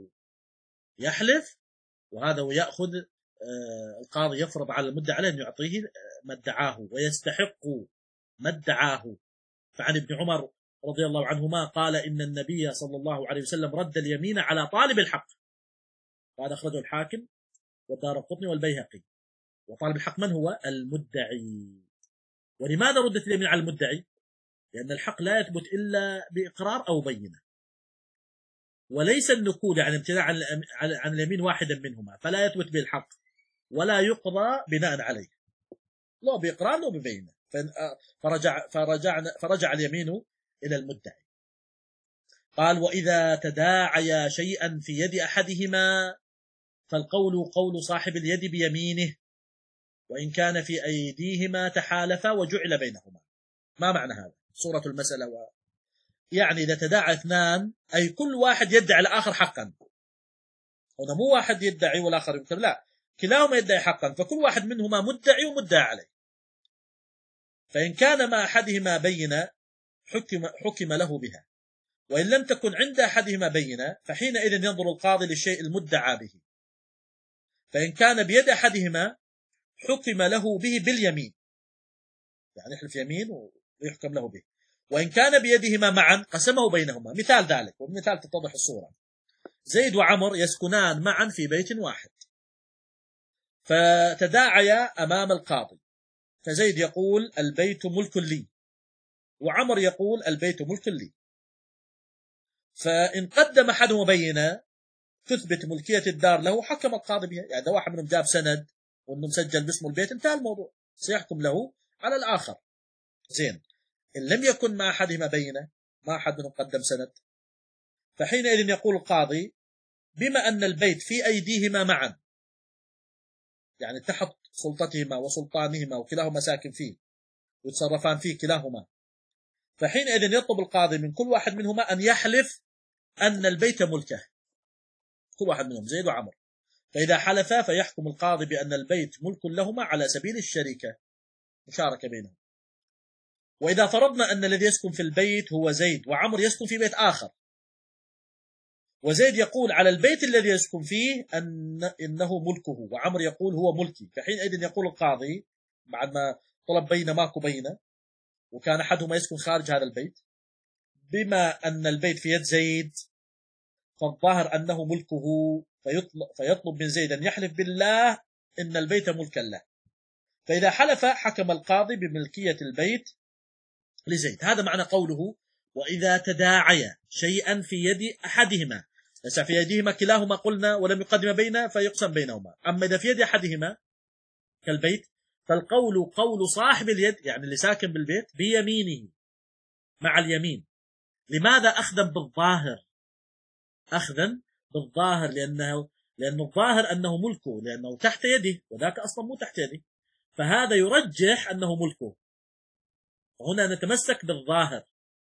يحلف وهذا ويأخذ آه القاضي يفرض على المدعي عليه أن يعطيه ما ادعاه، ويستحق ما ادعاه. فعن ابن عمر رضي الله عنهما قال: إن النبي صلى الله عليه وسلم رد اليمين على طالب الحق. وهذا أخرجه الحاكم والدارقطني والبيهقي. وطالب الحق من هو؟ المدعي. ولماذا ردت اليمين على المدعي؟ لأن الحق لا يثبت إلا بإقرار أو بينة، وليس النكول يعني امتناع عن اليمين واحدا منهما، فلا يثبت به الحق ولا يقضى بناء عليه، لا بإقرار لا ببينة. فرجع, فرجع, فرجع اليمين إلى المدعي. قال: وإذا تداعيا شيئا في يد أحدهما فالقول قول صاحب اليد بيمينه، وإن كان في أيديهما تحالفا وجعل بينهما. ما معنى هذا؟ صورة المسألة و... يعني إذا تداعى اثنان أي كل واحد يدعي الآخر حقا، هنا مو واحد يدعي والآخر ينكر، لا، كلاهما يدعي حقا، فكل واحد منهما مدعي ومدعى عليه. فإن كان مع أحدهما بينة حكم, حكم له بها، وإن لم تكن عند أحدهما بينة فحينئذ ينظر القاضي للشيء المدعى به. فإن كان بيد أحدهما حكم له به باليمين، يعني يحلف يمين ويحكم له به. وإن كان بيدهما معا قسمه بينهما. مثال ذلك، وبمثال تتضح الصورة: زيد وعمر يسكنان معا في بيت واحد، فتداعيا أمام القاضي، فزيد يقول: البيت ملك لي، وعمر يقول: البيت ملك لي. فإن قدم أحدهما بينة تثبت ملكية الدار له، حكم القاضي بها. يعني إذا واحد منهم جاب سند وأنه مسجل باسمه البيت، انتهى الموضوع، سيحكم له على الآخر. زين، إن لم يكن مع أحدهما بينة، ما أحد منهم قدم سند، فحينئذ يقول القاضي: بما أن البيت في أيديهما معا، يعني تحت سلطتهما وسلطانهما وكلاهما ساكن فيه ويتصرفان فيه كلاهما، فحينئذ يطلب القاضي من كل واحد منهما أن يحلف أن البيت ملكه، كل واحد منهم زيد وعمر. فإذا حلفا فيحكم القاضي بأن البيت ملك لهما على سبيل الشركة، مشاركة بينهم. وإذا فرضنا أن الذي يسكن في البيت هو زيد وعمر يسكن في بيت آخر، وزيد يقول على البيت الذي يسكن فيه أن إنه ملكه، وعمر يقول هو ملكي، فحينئذ يقول القاضي بعد ما طلب بينة ماكو بينة وكان أحدهما يسكن خارج هذا البيت: بما أن البيت في يد زيد فالظاهر أنه ملكه، فيطلب, فيطلب من زيد أن يحلف بالله إن البيت ملكا له. فإذا حلف حكم القاضي بملكية البيت لزيد. هذا معنى قوله: وإذا تداعيا شيئا في يد أحدهما. ليس في يدهما كلاهما قلنا ولم يقدم بينه فيقسم بينهما. أما إذا في يد أحدهما كالبيت فالقول قول صاحب اليد، يعني اللي ساكن بالبيت، بيمينه مع اليمين. لماذا؟ أخذا بالظاهر، أخذا بالظاهر لأنه لأنه الظاهر أنه ملكه، لأنه تحت يده، وذاك أصلا مو تحت يده، فهذا يرجح أنه ملكه. هنا نتمسك بالظاهر.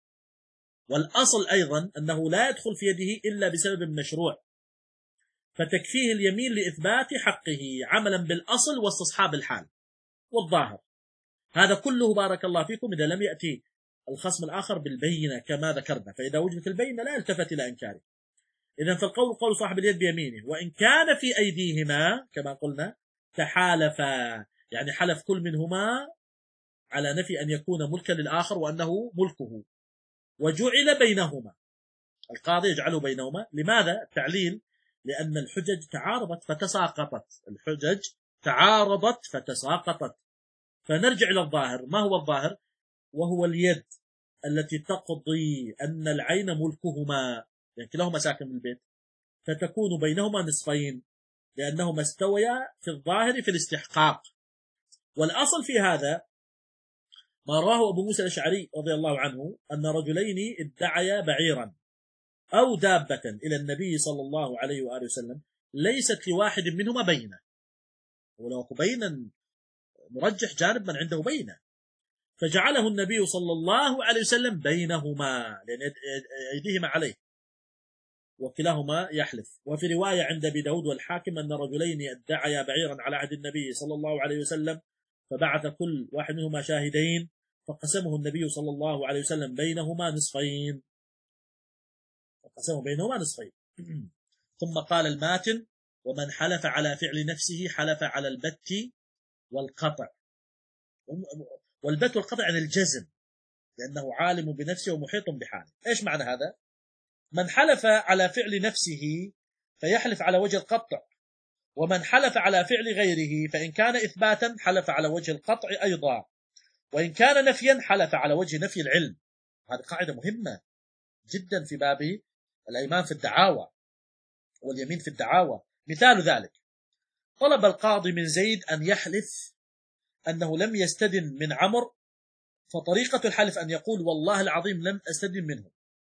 والأصل أيضا أنه لا يدخل في يده إلا بسبب مشروع، فتكفيه اليمين لإثبات حقه عملا بالأصل واستصحاب الحال والظاهر. هذا كله بارك الله فيكم إذا لم يأتي الخصم الآخر بالبينة كما ذكرنا، فإذا وجدت البينة لا يلتفت إلى إنكاره. إذن فالقول قول صاحب اليد بيمينه، وإن كان في أيديهما كما قلنا تحالفا، يعني حلف كل منهما على نفي أن يكون ملكا للآخر وأنه ملكه، وجعل بينهما، القاضي يجعله بينهما. لماذا؟ التعليل: لأن الحجج تعارضت فتساقطت، الحجج تعارضت فتساقطت. فنرجع إلى الظاهر. ما هو الظاهر؟ وهو اليد التي تقضي أن العين ملكهما، يعني كلاهما ساكن بالبيت، فتكون بينهما نصفين، لأنهما استويا في الظاهر في الاستحقاق. والأصل في هذا ما رواه أبو موسى الأشعري رضي الله عنه أن رجلين ادعيا بعيرا أو دابة إلى النبي صلى الله عليه وآله وسلم ليست لواحد منهما بينة، ولو بينا مرجح جانب من عنده بينة، فجعله النبي صلى الله عليه وسلم بينهما لأن أيديهما عليه وكلاهما يحلف. وفي رواية عند أبي داود والحاكم أن رجلين ادعيا بعيرا على عهد النبي صلى الله عليه وسلم فبعث كل واحد منهما شاهدين فقسمه النبي صلى الله عليه وسلم بينهما نصفين فقسمه بينهما نصفين ثم قال الماتن: ومن حلف على فعل نفسه حلف على البت والقطع. والبت والقطع عن الجزم، لأنه عالم بنفسه ومحيط بحاله. إيش معنى هذا؟ من حلف على فعل نفسه فيحلف على وجه القطع، ومن حلف على فعل غيره فإن كان إثباتا حلف على وجه القطع أيضا، وإن كان نفيا حلف على وجه نفي العلم. هذه قاعدة مهمة جدا في باب الأيمان في الدعاوى واليمين في الدعاوى. مثال ذلك: طلب القاضي من زيد أن يحلف أنه لم يستدن من عمرو، فطريقة الحلف أن يقول: والله العظيم لم أستدن منه.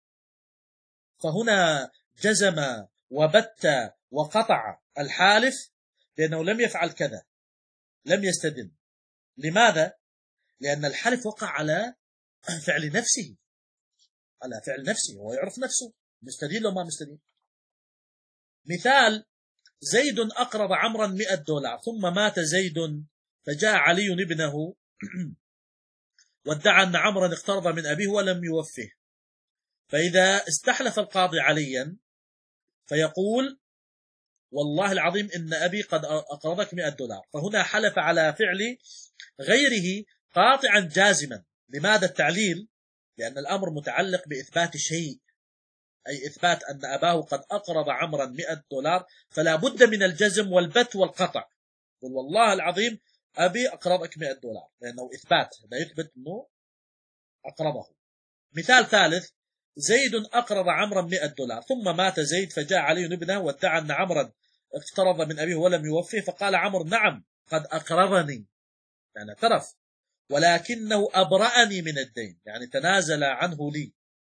فهنا جزم وبت وقطع الحالف لأنه لم يفعل كذا، لم يستدن. لماذا؟ لأن الحلف وقع على فعل نفسه، على فعل نفسه، هو يعرف نفسه مستدين لو ما مستدين. مثال: زيد أقرض عمرا مئة دولار ثم مات زيد فجاء علي ابنه وادعى أن عمرا اقترض من أبيه ولم يوفه، فإذا استحلف القاضي عليا فيقول: والله العظيم إن أبي قد أقرضك مئة دولار، فهنا حلف على فعل غيره قاطعا جازما. لماذا التعليل؟ لأن الأمر متعلق بإثبات شيء، أي إثبات أن أباه قد أقرض عمرا مئة دولار، فلا بد من الجزم والبت والقطع. قل والله العظيم أبي أقرضك مئة دولار، لأنه إثبات لا يثبت أنه أقرضه. مثال ثالث: زيد أقرض عمرا مئة دولار ثم مات زيد فجاء علي ابنه وادعى أن عمرا اقترض من أبيه ولم يوفيه، فقال عمرو: نعم قد أقرضني، يعني اعترف، ولكنه أبرأني من الدين، يعني تنازل عنه لي.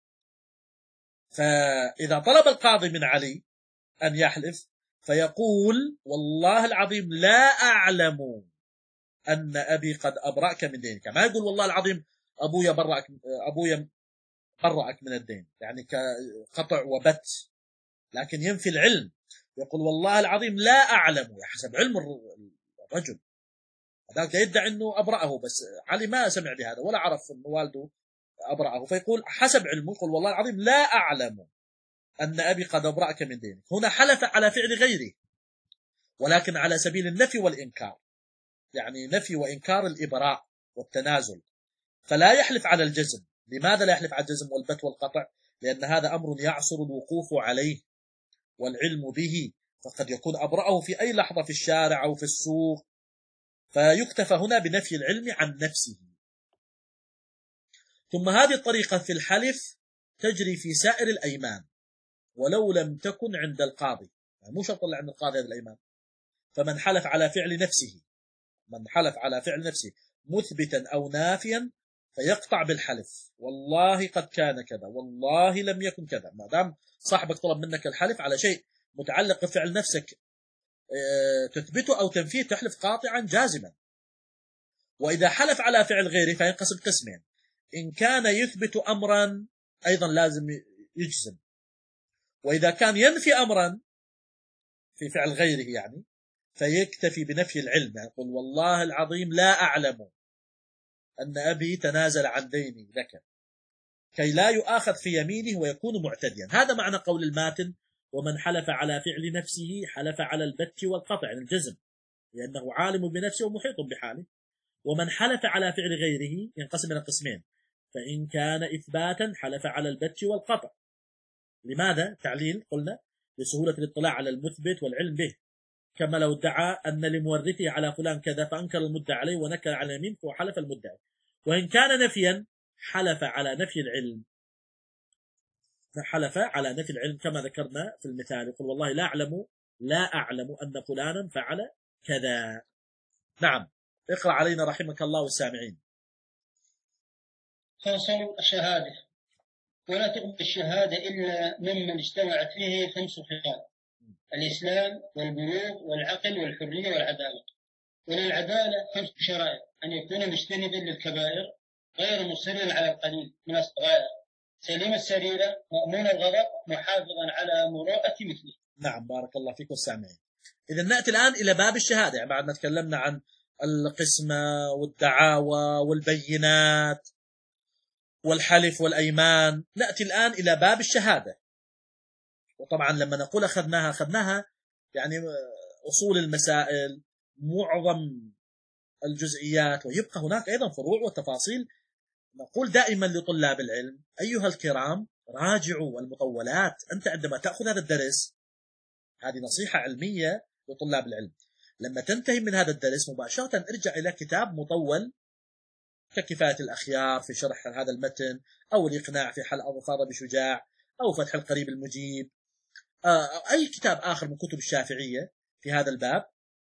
فإذا طلب القاضي من علي أن يحلف فيقول: والله العظيم لا أعلم أن أبي قد أبرأك من دينك. ما يقول والله العظيم أبويا برأك أبويا برأك من الدين، يعني كقطع وبت، لكن ينفي العلم. يقول والله العظيم لا أعلم، حسب علم الرجل، هذاك يدعي أنه أبرأه، بس علي ما سمع بهذا ولا عرف أن والده أبرأه، فيقول حسب علمه يقول والله العظيم لا أعلم أن أبي قد أبرأك من دينك. هنا حلف على فعل غيره، ولكن على سبيل النفي والإنكار، يعني نفي وإنكار الإبراء والتنازل، فلا يحلف على الجزم. لماذا لا يحلف على الجزم والبت والقطع؟ لأن هذا أمر يعصر الوقوف عليه والعلم به، فقد يكون أبرأه في أي لحظة في الشارع أو في السوق، فيكتفى هنا بنفي العلم عن نفسه. ثم هذه الطريقة في الحلف تجري في سائر الأيمان ولو لم تكن عند القاضي، يعني مو شرط عند القاضي هذه الأيمان. فمن حلف على فعل نفسه، من حلف على فعل نفسه مثبتا أو نافيا فيقطع بالحلف: والله قد كان كذا، والله لم يكن كذا. ما دام صاحبك طلب منك الحلف على شيء متعلق بفعل نفسك تثبته أو تنفيه، تحلف قاطعا جازما. وإذا حلف على فعل غيره فينقسم قسمين: إن كان يثبت أمرا أيضا لازم يجزم، وإذا كان ينفي أمرا في فعل غيره يعني فيكتفي بنفي العلم، يقول والله العظيم لا أعلم أن أبي تنازل عن ديني لك، كي لا يؤاخذ في يمينه ويكون معتديا. هذا معنى قول الماتن: ومن حلف على فعل نفسه حلف على البت والقطع، يعني الجزم، لأنه عالم بنفسه ومحيط بحاله. ومن حلف على فعل غيره ينقسم إلى قسمين: فإن كان إثباتا حلف على البت والقطع. لماذا؟ تعليل قلنا لسهولة الاطلاع على المثبت والعلم به، كما لو ادعى أن لمورثه على فلان كذا فأنكر المدعي عليه ونكر على اليمين وحلف المدعي. وإن كان نفيا حلف على نفي العلم، فحلف على نفي العلم كما ذكرنا في المثال، يقول والله لا أعلم لا أعلم أن فلانا فعل كذا. نعم، اقرأ علينا رحمك الله والسامعين. فصل الشهادة. ولا تقبل الشهادة إلا ممن اجتمعت فيه خمس خصال: الإسلام والبلوغ والعقل والحرية والعدالة. وللعدالة خمس شرائط: أن يكون مجتنبا للكبائر، غير مصر على القليل من الصغائر، سليم السريرة، مأمون الغضب، محافظا على مروءة مثله. نعم، بارك الله فيك والسامعين. إذا نأتي الآن إلى باب الشهادة، يعني بعد ما تكلمنا عن القسمة والدعاوى والبينات والحلف والأيمان، نأتي الآن إلى باب الشهادة. وطبعا لما نقول أخذناها أخذناها يعني أصول المسائل، معظم الجزئيات، ويبقى هناك أيضا فروع وتفاصيل. نقول دائما لطلاب العلم: أيها الكرام، راجعوا المطولات. أنت عندما تأخذ هذا الدرس، هذه نصيحة علمية لطلاب العلم، لما تنتهي من هذا الدرس مباشرة ارجع إلى كتاب مطول ككفاية الأخيار في شرح هذا المتن، أو الإقناع في حل أظفار بشجاع، أو فتح القريب المجيب، أو أي كتاب آخر من كتب الشافعية في هذا الباب،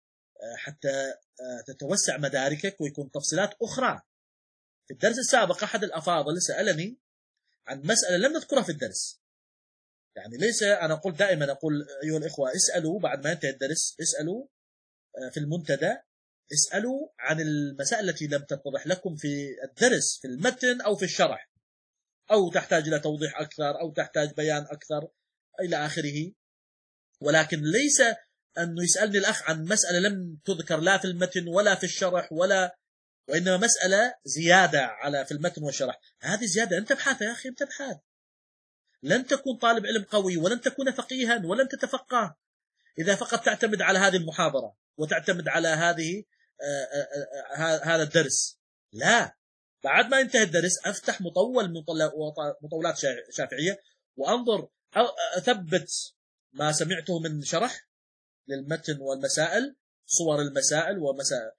حتى تتوسع مداركك ويكون تفصيلات أخرى. في الدرس السابق أحد الأفاضل سألني عن مسألة لم نذكرها في الدرس. يعني ليس أنا أقول دائما أقول أيها الإخوة اسألوا بعد ما ينتهي الدرس، اسألوا في المنتدى، اسألوا عن المسائل التي لم تتضح لكم في الدرس في المتن أو في الشرح، أو تحتاج إلى توضيح أكثر، أو تحتاج بيان أكثر إلى آخره. ولكن ليس أنه يسألني الأخ عن مسألة لم تذكر لا في المتن ولا في الشرح، ولا وإنما مسألة زيادة على في المتن والشرح. هذه زيادة، أنت ابحث يا أخي، أنت ابحث. لن تكون طالب علم قوي، ولن تكون فقيها، ولن تتفقه إذا فقط تعتمد على هذه المحاضرة وتعتمد على هذه آآ آآ هذا الدرس. لا، بعد ما ينتهي الدرس أفتح مطول من مطولات شافعية وأنظر، أو أثبت ما سمعته من شرح للمتن والمسائل، صور المسائل ومسائل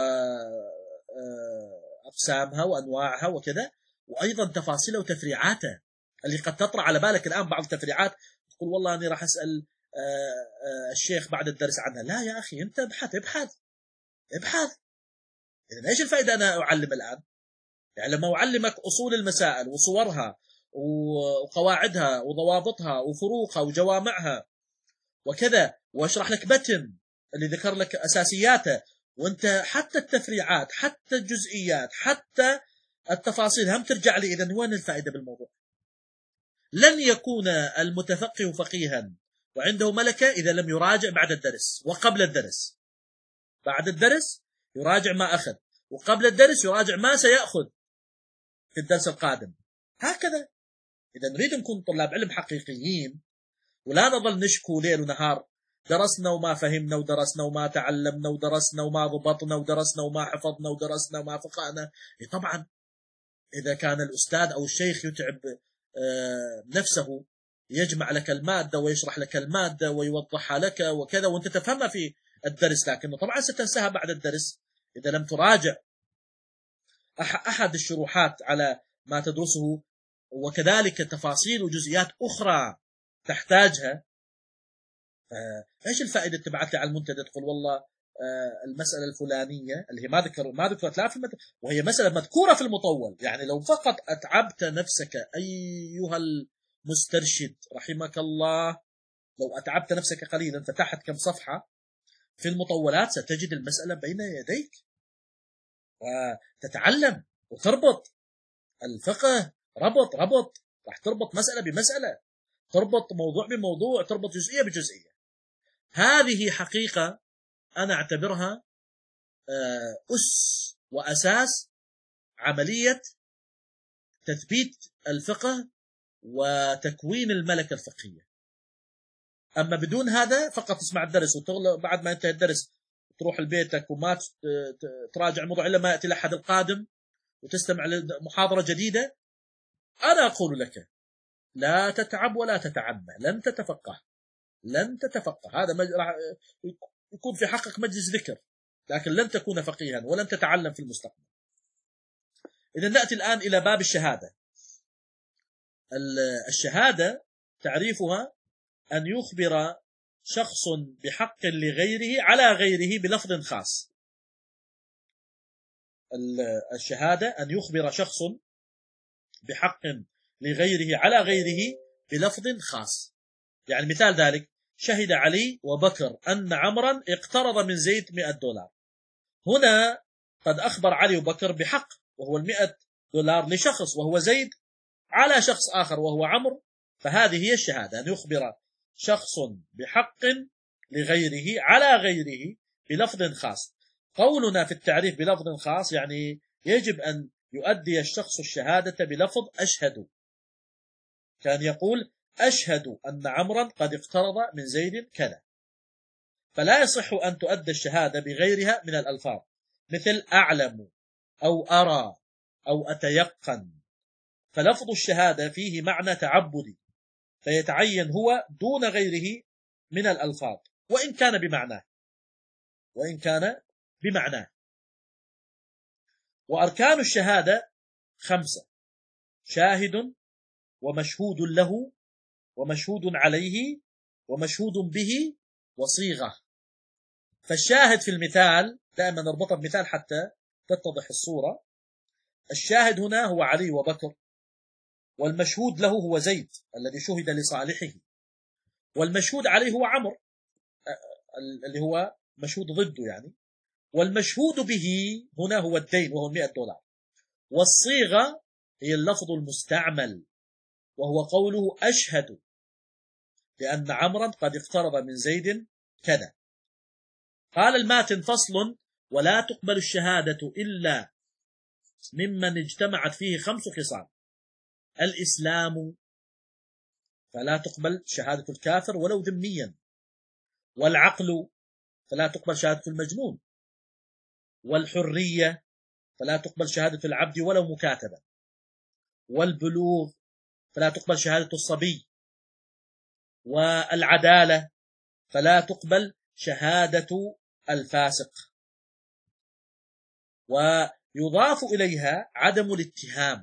وأقسامها وأنواعها وكذا، وأيضا تفاصيلها وتفريعاتها اللي قد تطرأ على بالك الآن. بعض التفريعات تقول والله أنا راح أسأل الشيخ بعد الدرس عنها. لا يا أخي، أنت ابحث ابحث ابحث. إذن إيش الفائدة أنا أعلم الآن؟ يعني لما أعلمك أصول المسائل وصورها وقواعدها وضوابطها وفروقها وجوامعها وكذا، وأشرح لك متن اللي ذكر لك أساسياته، وأنت حتى التفريعات حتى الجزئيات حتى التفاصيل هم ترجع لي، إذن وين الفائدة بالموضوع؟ لن يكون المتفقه فقيها وعنده ملكة إذا لم يراجع بعد الدرس وقبل الدرس. بعد الدرس يراجع ما أخذ، وقبل الدرس يراجع ما سيأخذ في الدرس القادم، هكذا. إذا نريد نكون طلاب علم حقيقيين، ولا نظل نشكو ليل ونهار درسنا وما فهمنا، ودرسنا وما تعلمنا، ودرسنا وما ضبطنا، ودرسنا وما حفظنا، ودرسنا وما فقهنا. طبعا إذا كان الأستاذ أو الشيخ يتعب نفسه يجمع لك المادة ويشرح لك المادة ويوضحها لك وكذا، وانت تفهمها في الدرس، لكنه طبعا ستنساها بعد الدرس إذا لم تراجع أحد الشروحات على ما تدرسه، وكذلك تفاصيل وجزئيات أخرى تحتاجها. إيش الفائدة تبعت لي على المنتدى تقول والله المسألة الفلانية اللي هي ما ذكر ما ذكرت لا في المت... وهي مسألة مذكورة في المطول. يعني لو فقط أتعبت نفسك أيها المسترشد رحمك الله، لو أتعبت نفسك قليلا فتحت كم صفحة في المطولات ستجد المسألة بين يديك، وتتعلم وتربط الفقه. ربط ربط راح تربط مسألة بمسألة، تربط موضوع بموضوع، تربط جزئية بجزئية. هذه حقيقة أنا أعتبرها أس وأساس عملية تثبيت الفقه وتكوين الملكة الفقهية. أما بدون هذا فقط تسمع الدرس وبعد ما ينتهي الدرس تروح لبيتك وما تراجع الموضوع إلا ما يأتي الأحد القادم وتستمع لمحاضرة جديدة، أنا أقول لك لا تتعب ولا تتعمى، لن تتفقه لن تتفقه. هذا راح يكون في حقك مجلس ذكر، لكن لن تكون فقيها ولن تتعلم في المستقبل. إذا نأتي الآن إلى باب الشهادة. الشهادة تعريفها أن يخبر شخص بحق لغيره على غيره بلفظ خاص. الشهادة أن يخبر شخص بحق لغيره على غيره بلفظ خاص. يعني مثال ذلك: شهد علي وبكر أن عمرا اقترض من زيد مئة دولار. هنا قد أخبر علي وبكر بحق، وهو المئة دولار لشخص وهو زيد، على شخص آخر وهو عمرو. فهذه هي الشهادة، أن يخبر شخص بحق لغيره على غيره بلفظ خاص. قولنا في التعريف بلفظ خاص يعني يجب أن يؤدي الشخص الشهادة بلفظ أشهد. كان يقول: أشهد أن عمرا قد اقترض من زيد كذا. فلا يصح أن تؤدى الشهادة بغيرها من الألفاظ، مثل أعلم أو أرى أو أتيقن. فلفظ الشهادة فيه معنى تعبدي، فيتعين هو دون غيره من الألفاظ، وإن كان بمعناه وإن كان بمعناه وأركان الشهادة خمسة: شاهد، ومشهود له، ومشهود عليه، ومشهود به، وصيغة. فالشاهد في المثال، دائما نربطه بمثال حتى تتضح الصورة. الشاهد هنا هو علي وبكر، والمشهود له هو زيد الذي شهد لصالحه، والمشهود عليه هو عمرو اللي هو مشهود ضده يعني، والمشهود به هنا هو الدين وهو مئة دولار. والصيغة هي اللفظ المستعمل، وهو قوله أشهد لأن عمرا قد اقترض من زيد كذا. قال الماتن: فصل: ولا تقبل الشهادة إلا ممن اجتمعت فيه خمس خصال: الإسلام، فلا تقبل شهادة الكافر ولو ذميا، والعقل، فلا تقبل شهادة المجنون، والحرية، فلا تقبل شهادة العبد ولو مكاتبا، والبلوغ، فلا تقبل شهادة الصبي، والعدالة، فلا تقبل شهادة الفاسق. ويضاف إليها عدم الاتهام،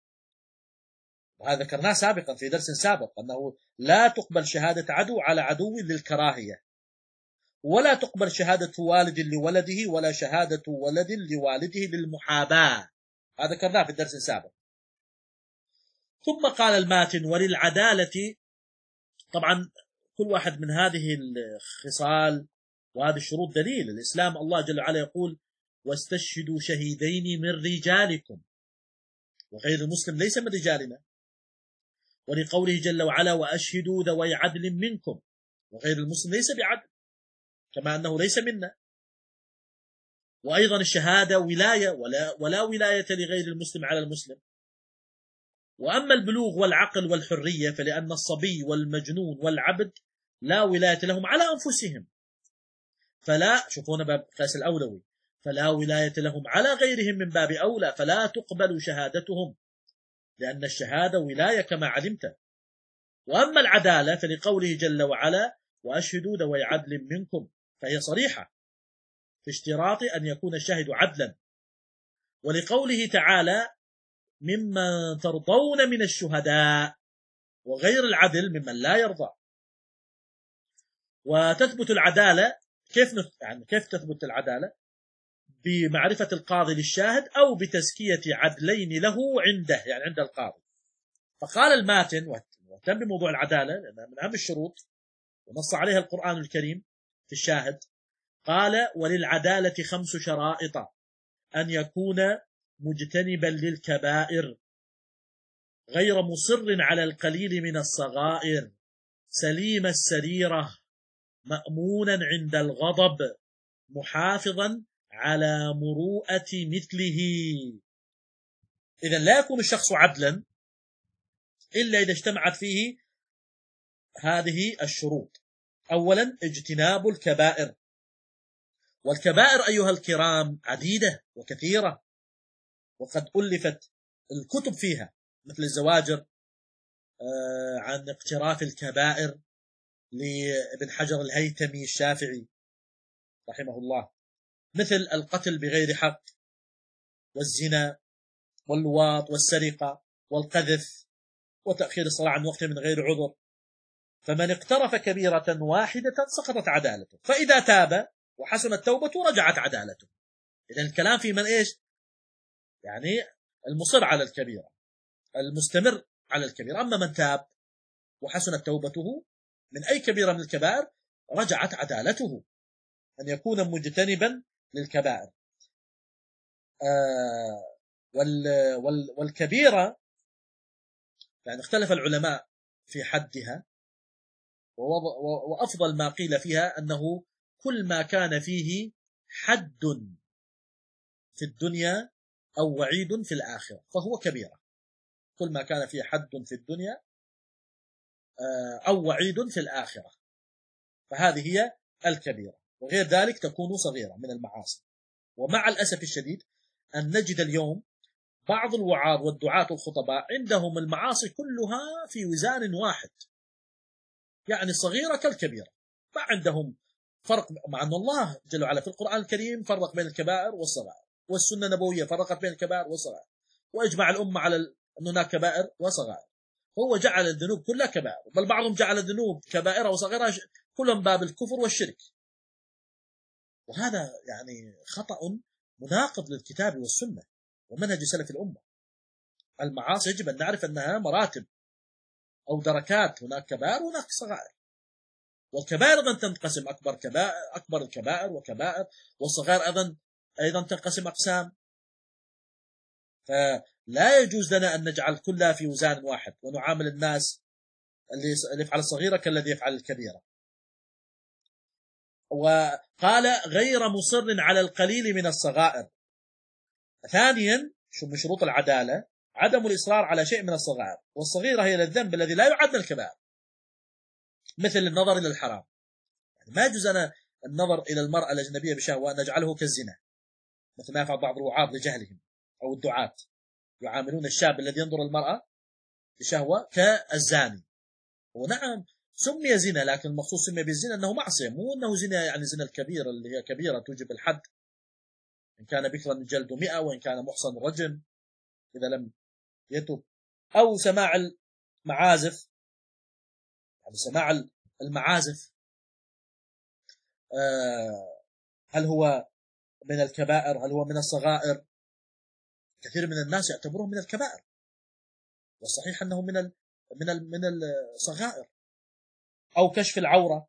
وهذا ذكرناه سابقا في درس سابق، أنه لا تقبل شهادة عدو على عدو للكراهية، ولا تقبل شهادة والد لولده، ولا شهادة ولد لوالده للمحاباة. هذا ذكرناه في الدرس السابق. ثم قال الماتن: وللعدالة. طبعا كل واحد من هذه الخصال وهذه الشروط دليل. الإسلام الله جل وعلا يقول: واستشهدوا شهيدين من رجالكم، وغير المسلم ليس من رجالنا. ولقوله جل وعلا: وأشهدوا ذوي عدل منكم، وغير المسلم ليس بعدل، كما أنه ليس منا. وأيضا الشهادة ولاية، ولا, ولا ولاية لغير المسلم على المسلم. وأما البلوغ والعقل والحرية فلأن الصبي والمجنون والعبد لا ولاية لهم على أنفسهم، فلا، شوفونا باب قياس الأولوي، فلا ولاية لهم على غيرهم من باب أولى، فلا تقبل شهادتهم، لأن الشهادة ولاية كما علمت. وأما العدالة فلقوله جل وعلا: وأشهدوا ذوي عدل منكم، فهي صريحة في اشتراط أن يكون الشاهد عدلا. ولقوله تعالى: ممن ترضون من الشهداء، وغير العدل ممن لا يرضى. وتثبت العدالة كيف يعني كيف تثبت العدالة؟ بمعرفة القاضي للشاهد أو بتزكية عدلين له عنده، يعني عند القاضي. فقال الماتن، واهتم بموضوع العدالة لأنها من أهم الشروط ونص عليها القرآن الكريم في الشاهد، قال: وللعدالة خمس شرائط: أن يكون مجتنبا للكبائر، غير مصر على القليل من الصغائر، سليم السريرة، مأمونا عند الغضب، محافظا على مروءة مثله. إذن لا يكون الشخص عدلا إلا إذا اجتمعت فيه هذه الشروط. أولا اجتناب الكبائر، والكبائر أيها الكرام عديدة وكثيرة، وقد ألفت الكتب فيها، مثل الزواجر عن اقتراف الكبائر لابن حجر الهيثمي الشافعي رحمه الله، مثل القتل بغير حق، والزنا، واللواط، والسرقة، والقذف، وتأخير الصلاة عن وقته من غير عذر، فمن اقترف كبيرة واحدة سقطت عدالته، فإذا تاب وحسنت توبته رجعت عدالته. إذن الكلام في من إيش؟ يعني المصر على الكبيرة، المستمر على الكبيرة. أما من تاب وحسنت توبته من أي كبيرة من الكبائر رجعت عدالته، أن يكون مجتنبا للكبائر. آه وال وال والكبيرة يعني اختلف العلماء في حدها، وأفضل ما قيل فيها أنه كل ما كان فيه حد في الدنيا أو وعيد في الآخرة فهو كبيرة. كل ما كان فيه حد في الدنيا أو وعيد في الآخرة فهذه هي الكبيرة، وغير ذلك تكون صغيرة من المعاصي. ومع الأسف الشديد أن نجد اليوم بعض الوعاظ والدعاة والخطباء عندهم المعاصي كلها في وزان واحد، يعني الصغيرة كالكبيرة، ما عندهم فرق. مع أن الله جل وعلا في القرآن الكريم فرق بين الكبائر والصغائر، والسنة النبوية فرقت بين الكبائر والصغائر، وإجمع الأمة على أن هناك كبائر وصغائر. هو جعل الذنوب كلها كبائر، بل بعضهم جعل الذنوب كبائر وصغيرة كلهم باب الكفر والشرك، وهذا يعني خطأ مناقض للكتاب والسنة ومنهج سلف الأمة. المعاصي يجب أن نعرف أنها مراتب أو دركات، هناك كبائر وهناك صغائر، والكبائر أيضا تنقسم أكبر كبائر أكبر الكبائر وكبائر، والصغائر أيضا أيضا تنقسم أقسام. فلا يجوز لنا أن نجعل كلها في وزان واحد ونعامل الناس اللي يفعل الصغيرة كالذي يفعل الكبيرة. وقال غير مصر على القليل من الصغائر. ثانيا من شروط العدالة عدم الإصرار على شيء من الصغائر، والصغيرة هي الذنب الذي لا يعد من الكبائر، مثل النظر إلى الحرام. يعني ما يجوز أنا النظر إلى المرأة الأجنبية بشهوة نجعله كالزنا، مثل ما يفعل بعض الوعاظ لجهلهم أو الدعاة، يعاملون الشاب الذي ينظر المرأة بشهوة كالزاني. ونعم سمي زنا، لكن المقصود سمي بالزنا أنه معصية، مو أنه زنا يعني زنا الكبيرة اللي هي كبيرة توجب الحد، إن كان بكرا جلد مئة، وإن كان محصن رجم إذا لم يتب. أو سماع المعازف، يعني سماع المعازف هل هو من الكبائر؟ هل هو من الصغائر؟ كثير من الناس يعتبرهم من الكبائر، والصحيح أنه من ال من ال من الصغائر. أو كشف العورة،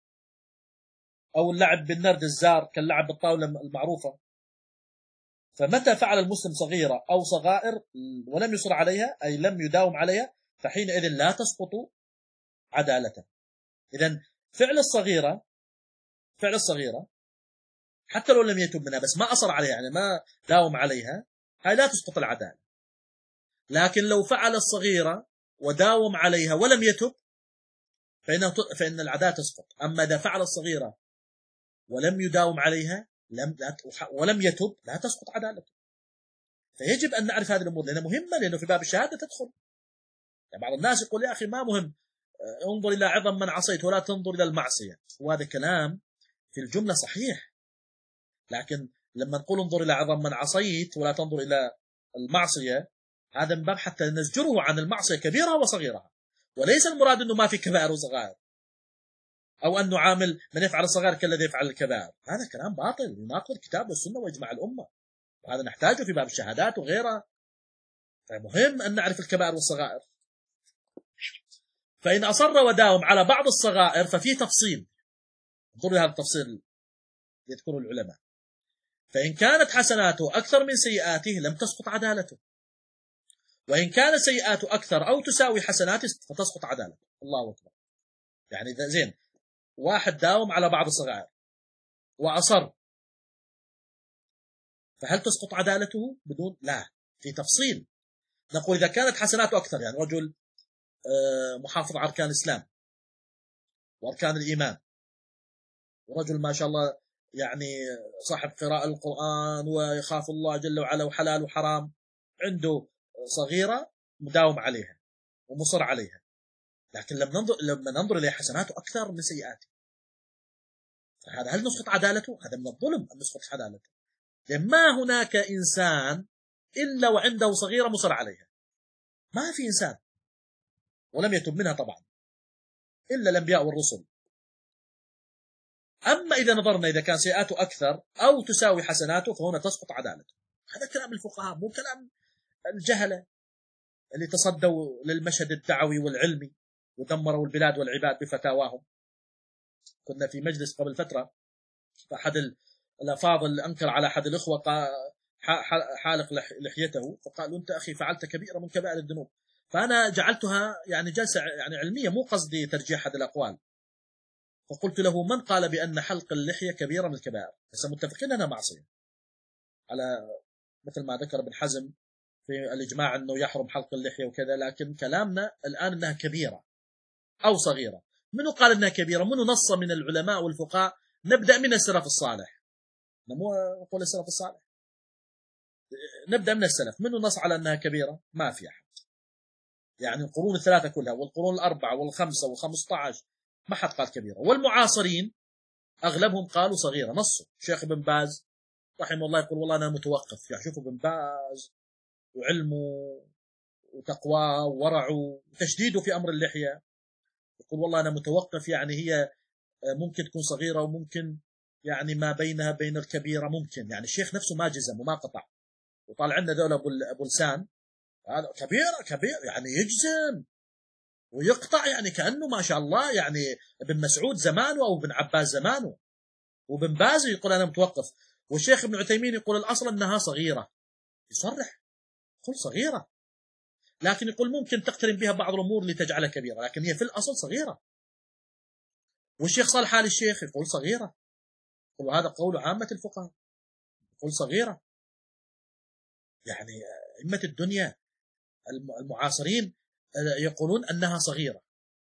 أو اللعب بالنرد الزار كاللعب بالطاولة المعروفة. فمتى فعل المسلم صغيرة أو صغائر ولم يصر عليها، أي لم يداوم عليها، فحينئذ لا تسقط عدالته. إذن فعل الصغيرة فعل الصغيرة حتى لو لم يتب منها بس ما أصر عليها، يعني ما داوم عليها، هاي لا تسقط العدالة. لكن لو فعل الصغيرة وداوم عليها ولم يتب فإن فإن العدالة تسقط. أما إذا فعل الصغيرة ولم يداوم عليها لم ولم يتب لا تسقط عدالته. فيجب أن نعرف هذه الأمور لأنها مهمة، لأنه في باب الشهادة تدخل. يعني بعض الناس يقول يا أخي ما مهم، انظر إلى عظم من عصيت ولا تنظر إلى المعصية، وهذا كلام في الجملة صحيح، لكن لما نقول انظر إلى عظم من عصيت ولا تنظر إلى المعصية، هذا من باب حتى نزجره عن المعصية كبيرها وصغيرها، وليس المراد أنه ما في كبائر وصغائر، أو أن نعامل من يفعل الصغائر كالذي يفعل الكبائر. هذا كلام باطل يناقض الكتاب والسنة وإجماع الأمة، وهذا نحتاجه في باب الشهادات وغيرها. فمهم أن نعرف الكبائر والصغائر. فإن أصر وداوم على بعض الصغائر ففي تفصيل، انظروا هذا التفصيل يذكره العلماء. فإن كانت حسناته أكثر من سيئاته لم تسقط عدالته، وإن كان سيئاته أكثر أو تساوي حسناته فتسقط عدالته. الله أكبر. يعني زين واحد داوم على بعض الصغائر وأصر، فهل تسقط عدالته بدون؟ لا، في تفصيل. نقول إذا كانت حسناته أكثر، يعني رجل محافظ على أركان الإسلام وأركان الإيمان، ورجل ما شاء الله يعني صاحب قراءة القرآن ويخاف الله جل وعلا وحلال وحرام، عنده صغيرة مداوم عليها ومصر عليها، لكن لما ننظر لما ننظر إلى حسناته أكثر من سيئاته، فهذا هل نسقط عدالته؟ هذا من الظلم أن نسقط عدالته، لأن ما هناك إنسان إلا وعنده صغيرة مصر عليها، ما في إنسان ولم يتب منها طبعا إلا الأنبياء والرسل. أما إذا نظرنا إذا كان سيئاته أكثر أو تساوي حسناته فهنا تسقط عدالته. هذا كلام الفقهاء، مو كلام الجهلة اللي تصدوا للمشهد الدعوي والعلمي ودمروا البلاد والعباد بفتاواهم. كنا في مجلس قبل فترة، فأحد الأفاضل أنكر على أحد الإخوة حالق لحيته، فقالوا أنت أخي فعلت كبيرة من كبائر الذنوب. فأنا جعلتها يعني جلسة يعني علمية، مو قصدي ترجيح أحد الأقوال. فقلت له من قال بأن حلق اللحية كبيرة من الكبائر؟ بس متفقين أنها معصية، على مثل ما ذكر ابن حزم في الإجماع أنه يحرم حلق اللحية وكذا، لكن كلامنا الآن أنها كبيرة أو صغيرة. منو قال أنها كبيرة؟ منو نص من العلماء والفقهاء؟ نبدأ من السلف الصالح، مو أقول السلف الصالح، نبدأ من السلف. منو نص على أنها كبيرة؟ ما في أحد. يعني القرون الثلاثة كلها والقرون الأربعة والخمسة والخمسة عشر ما حد قال كبيرة، والمعاصرين أغلبهم قالوا صغيرة. نصوا الشيخ ابن باز رحمه الله يقول والله أنا متوقف. يعني شوفوا ابن باز وعلمه وتقواه وورعه وتشديده في أمر اللحية، يقول والله أنا متوقف، يعني هي ممكن تكون صغيرة وممكن يعني ما بينها بين الكبيرة ممكن. يعني الشيخ نفسه ما جزم وما قطع. وطالع عندنا ذولا أبو لسان هذا كبيرة كبير يعني يجزم ويقطع، يعني كأنه ما شاء الله يعني ابن مسعود زمانه أو ابن عباس زمانه. وابن باز يقول أنا متوقف. والشيخ ابن عثيمين يقول الأصل أنها صغيرة، يصرح يقول صغيرة، لكن يقول ممكن تقترن بها بعض الأمور لتجعلها كبيرة، لكن هي في الأصل صغيرة. والشيخ صالح آل الشيخ يقول صغيرة، يقول هذا قول عامة الفقهاء، يقول صغيرة. يعني أئمة الدنيا المعاصرين يقولون أنها صغيرة.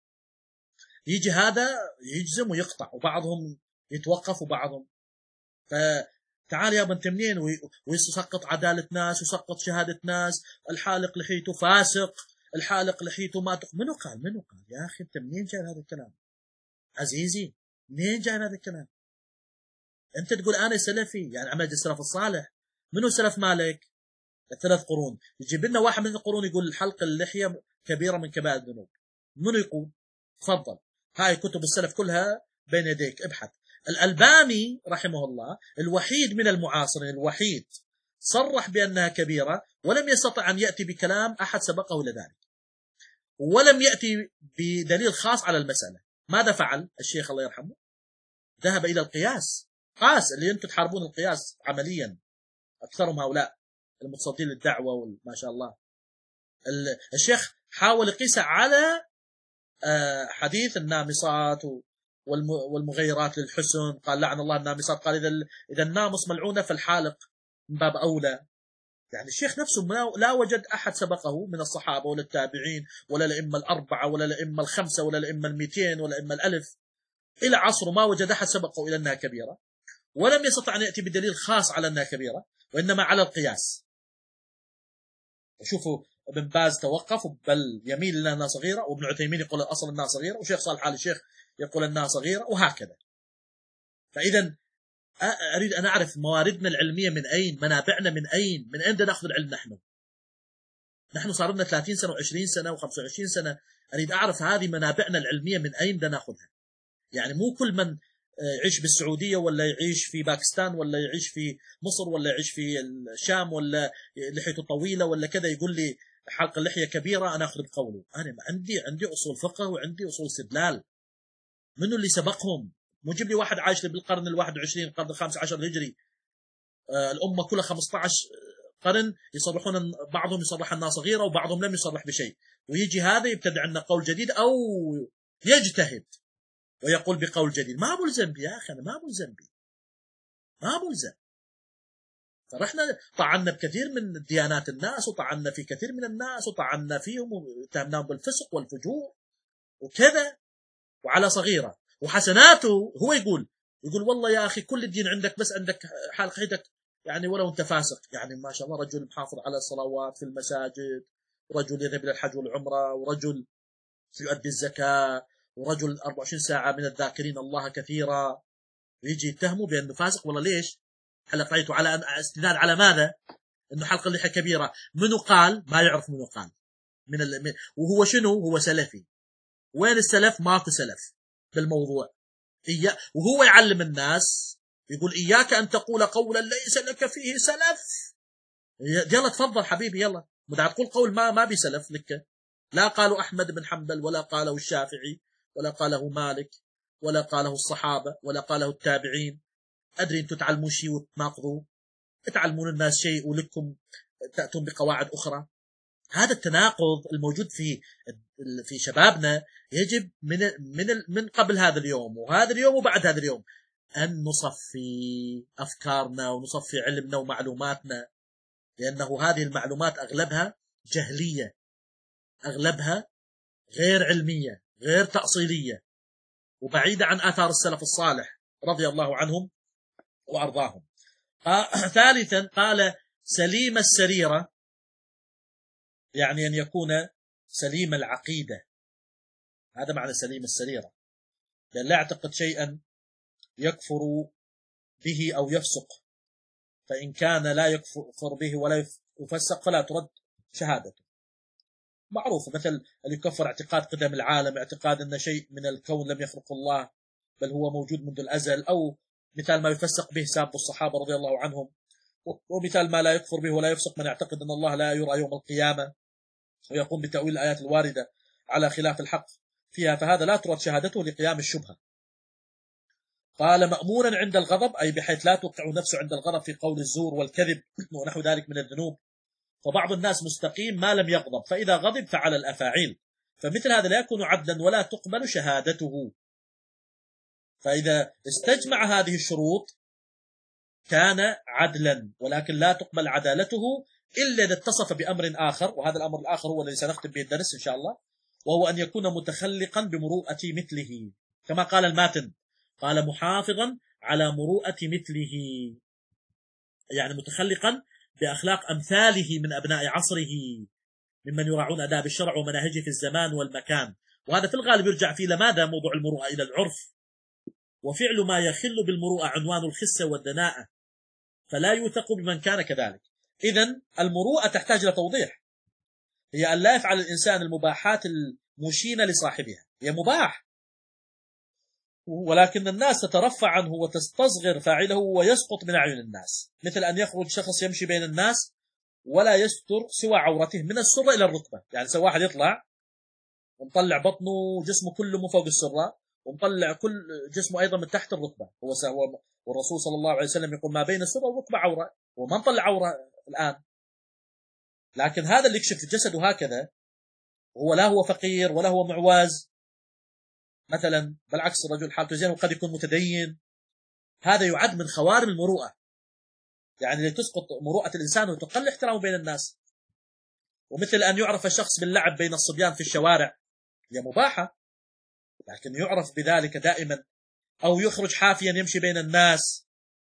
يجي هذا يجزم ويقطع، وبعضهم يتوقف وبعضهم. فتعال يا ابن تمنين ويسقط عدالة ناس ويسقط شهادة ناس. الحالق لحيته فاسق، الحالق لحيته ما تق... منو قال منو قال يا أخي أنت منين جاي هذا الكلام عزيزي؟ منين جاي هذا الكلام؟ أنت تقول أنا سلفي، يعني عمل السلف الصالح. منو سلف مالك؟ الثلاث قرون. يجيب لنا واحد من القرون يقول الحلق اللحية كبيرة من كبائر الذنوب. منو يقول؟ تفضل، هاي كتب السلف كلها بين يديك، ابحث. الألباني رحمه الله الوحيد من المعاصرين الوحيد صرح بأنها كبيرة، ولم يستطع أن يأتي بكلام أحد سبقه إلى ذلك، ولم يأتي بدليل خاص على المسألة. ماذا فعل الشيخ الله يرحمه؟ ذهب إلى القياس. قاس اللي أنتم تحاربون القياس عمليا، أكثرهم هؤلاء المتصدين للدعوة وما شاء الله. الشيخ حاول يقيسها على حديث النامصات والمغيرات للحسن، قال لعن الله النامصات، قال إذا إذا النامص ملعونة فالحالق من باب أولى. يعني الشيخ نفسه لا وجد أحد سبقه من الصحابة ولا التابعين ولا الأئمة الأربعة ولا الأئمة الخمسة ولا الأئمة المئتين ولا الأئمة الألف، إلى عصره ما وجد أحد سبقه إلى أنها كبيرة، ولم يستطع أن يأتي بدليل خاص على أنها كبيرة، وإنما على القياس. وشوفوا ابن باز توقف بل يميل إلى أنها صغيرة، وابن عثيمين يقول الأصل أنها صغيرة، وشيخ صالح آل الشيخ يقول أنها صغيرة، وهكذا. فإذا أريد أن أعرف مواردنا العلمية من أين، منابعنا من أين، من أين نأخذ العلم نحن؟ نحن صار لنا ثلاثين سنة وعشرين سنة وخمسة وعشرين سنة، أريد أعرف هذه منابعنا العلمية من أين نأخذها. يعني مو كل من يعيش بالسعودية ولا يعيش في باكستان ولا يعيش في مصر ولا يعيش في الشام ولا لحيته طويلة ولا كذا يقول لي حلق اللحية كبيرة أنا أخذ بقوله. أنا عندي عندي أصول فقه وعندي أصول استدلال. منو اللي سبقهم؟ مو جيب لي واحد عايش بالقرن الواحد وعشرين، القرن الخامس عشر الهجري، آه الأمة كلها خمسة عشر قرن يصرحون، بعضهم يصرح أنها صغيرة وبعضهم لم يصرح بشيء، ويجي هذا يبتدع عنا قول جديد أو يجتهد ويقول بقول جديد. ما ملزم بي يا أخي، أنا ما ملزم بي، ما ملزم. فرحنا طعنا بكثير من ديانات الناس وطعنا في كثير من الناس وطعنا فيهم واتهمناهم بالفسق والفجور وكذا، وعلى صغيرة. وحسناته هو يقول يقول والله يا أخي كل الدين عندك، بس عندك حالق لحيتك يعني ولو أنت فاسق. يعني ما شاء الله رجل محافظ على الصلوات في المساجد، ورجل يذهب إلى الحج والعمرة، ورجل يؤدي الزكاة، ورجل أربعة وعشرين ساعة من الذاكرين الله كثيرا، ويجي يتهمه بأنه فاسق. والله ليش حلق لحيته؟ على استدلال على ماذا؟ أنه حلق اللحية كبيرة. منو قال؟ ما يعرف منو قال من ال... وهو شنو؟ هو سلفي، وين السلف؟ ماكو سلف بالموضوع. إيا وهو يعلم الناس يقول إياك أن تقول قولا ليس لك فيه سلف. يلا تفضل حبيبي، يلا بدها تقول قول ما ما بسلف لك. لا قالوا أحمد بن حنبل، ولا قاله الشافعي، ولا قاله مالك، ولا قاله الصحابة، ولا قاله التابعين. أدري أنتم تعلمون شيء وتناقضوا، تعلمون الناس شيء ولكم تأتون بقواعد أخرى. هذا التناقض الموجود في في شبابنا يجب من من من قبل هذا اليوم وهذا اليوم وبعد هذا اليوم أن نصفي أفكارنا ونصفي علمنا ومعلوماتنا، لأنه هذه المعلومات أغلبها جهلية، أغلبها غير علمية، غير تأصيلية، وبعيدة عن آثار السلف الصالح رضي الله عنهم وأرضاهم. ثالثا قال سليم السريرة، يعني أن يكون سليم العقيدة. هذا معنى سليم السريرة، لأن لا يعتقد شيئا يكفر به أو يفسق، فإن كان لا يكفر به ولا يفسق فلا ترد شهادته. معروف مثل اللي يكفر اعتقاد قدم العالم، اعتقاد أن شيء من الكون لم يخلق الله بل هو موجود منذ الأزل، أو مثال ما يفسق به ساب الصحابة رضي الله عنهم، ومثال ما لا يكفر به ولا يفسق من يعتقد أن الله لا يرى يوم القيامة ويقوم بتأويل الآيات الواردة على خلاف الحق فيها، فهذا لا ترد شهادته لقيام الشبهة. قال مأمورا عند الغضب، أي بحيث لا توقع نفسه عند الغضب في قول الزور والكذب ونحو ذلك من الذنوب. فبعض الناس مستقيم ما لم يغضب، فإذا غضب فعل الأفاعيل، فمثل هذا لا يكون عدلا ولا تقبل شهادته. فإذا استجمع هذه الشروط كان عدلا، ولكن لا تقبل عدالته إلا إذا اتصف بأمر آخر، وهذا الأمر الآخر هو الذي سنختم به الدرس إن شاء الله، وهو أن يكون متخلقا بمروءة مثله، كما قال الماتن، قال محافظا على مروءة مثله، يعني متخلقا بأخلاق أمثاله من أبناء عصره ممن يراعون آداب الشرع ومناهجه في الزمان والمكان. وهذا في الغالب يرجع فيه لماذا موضوع المروءة إلى العرف، وفعل ما يخل بالمروءة عنوان الخسة والدناءة، فلا يوثق بمن كان كذلك. إذن المروءة تحتاج إلى توضيح، هي أن لا يفعل الإنسان المباحات المشينة لصاحبها، هي مباح ولكن الناس تترفع عنه وتستصغر فاعله ويسقط من أعين الناس، مثل أن يخرج شخص يمشي بين الناس ولا يستر سوى عورته من السرة إلى الركبة. يعني سواء واحد يطلع ومطلع بطنه وجسمه كله من فوق السرة ومطلع كل جسمه أيضا من تحت الركبة، هو سهو، والرسول صلى الله عليه وسلم يقول ما بين السرة والركبة عورة، وما نطلع عورة الآن. لكن هذا اللي يكشف جسده هكذا هو لا هو فقير ولا هو معواز مثلا، بالعكس الرجل حالته زين وقد يكون متدين، هذا يعد من خوارم المروءة، يعني لتسقط مروءة الإنسان وتقل احترامه بين الناس. ومثل أن يعرف الشخص باللعب بين الصبيان في الشوارع، هي مباحة لكن يعرف بذلك دائما، أو يخرج حافيا يمشي بين الناس.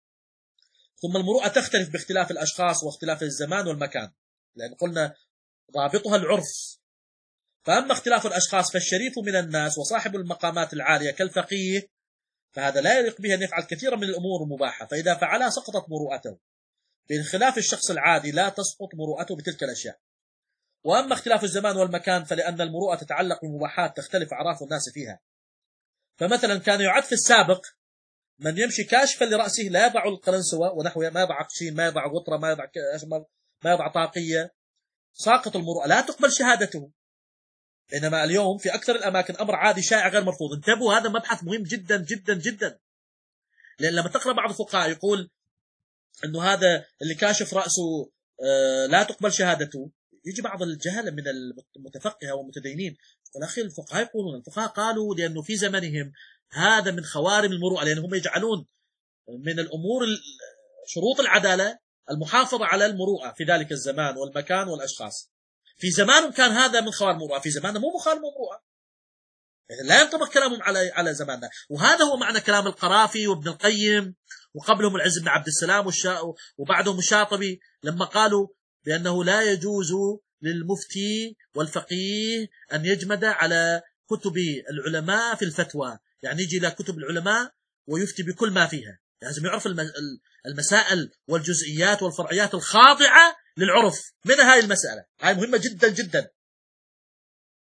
ثم المروءة تختلف باختلاف الأشخاص واختلاف الزمان والمكان، لأن قلنا ضابطها العرف. فأما اختلاف الأشخاص فالشريف من الناس وصاحب المقامات العالية كالفقيه فهذا لا يليق به أن يفعل كثيرا من الأمور المباحة، فإذا فعلها سقطت مروءته، بخلاف الشخص العادي لا تسقط مروءته بتلك الأشياء. وأما اختلاف الزمان والمكان فلأن المروءة تتعلق بمباحات تختلف أعراف الناس فيها. فمثلا كان يعد في السابق من يمشي كاشفا لرأسه لا يضع القلنسوة ونحوه، ما يضع قشين، ما يضع غطرة، ما يضع ما يضع طاقية، ساقط المروءة، لا تقبل شهادته. بينما اليوم في أكثر الأماكن أمر عادي شائع غير مرفوض. انتبهوا، هذا مبحث مهم جدا جدا جدا، لأن لما تقرأ بعض الفقهاء يقول أنه هذا اللي كاشف رأسه لا تقبل شهادته، يجي بعض الجهلة من المتفقهة والمتدينين والأخير الفقهاء يقولون، الفقهاء قالوا لأنه في زمنهم هذا من خوارم المروءة، لأنهم يجعلون من الأمور شروط العدالة المحافظة على المروءة في ذلك الزمان والمكان والأشخاص. في زمانهم كان هذا من خوارم المروءة، في زماننا مو مخالف المروءة، يعني لا ينطبق كلامهم على على زماننا. وهذا هو معنى كلام القرافي وابن القيم وقبلهم العز بن عبد السلام وبعدهم الشاطبي لما قالوا بأنه لا يجوز للمفتي والفقيه أن يجمد على كتب العلماء في الفتوى، يعني يجي إلى كتب العلماء ويفتي بكل ما فيها، لازم يعرف المسائل والجزئيات والفرعيات الخاضعة للعرف. من هاي المسألة هاي مهمة جدا جدا،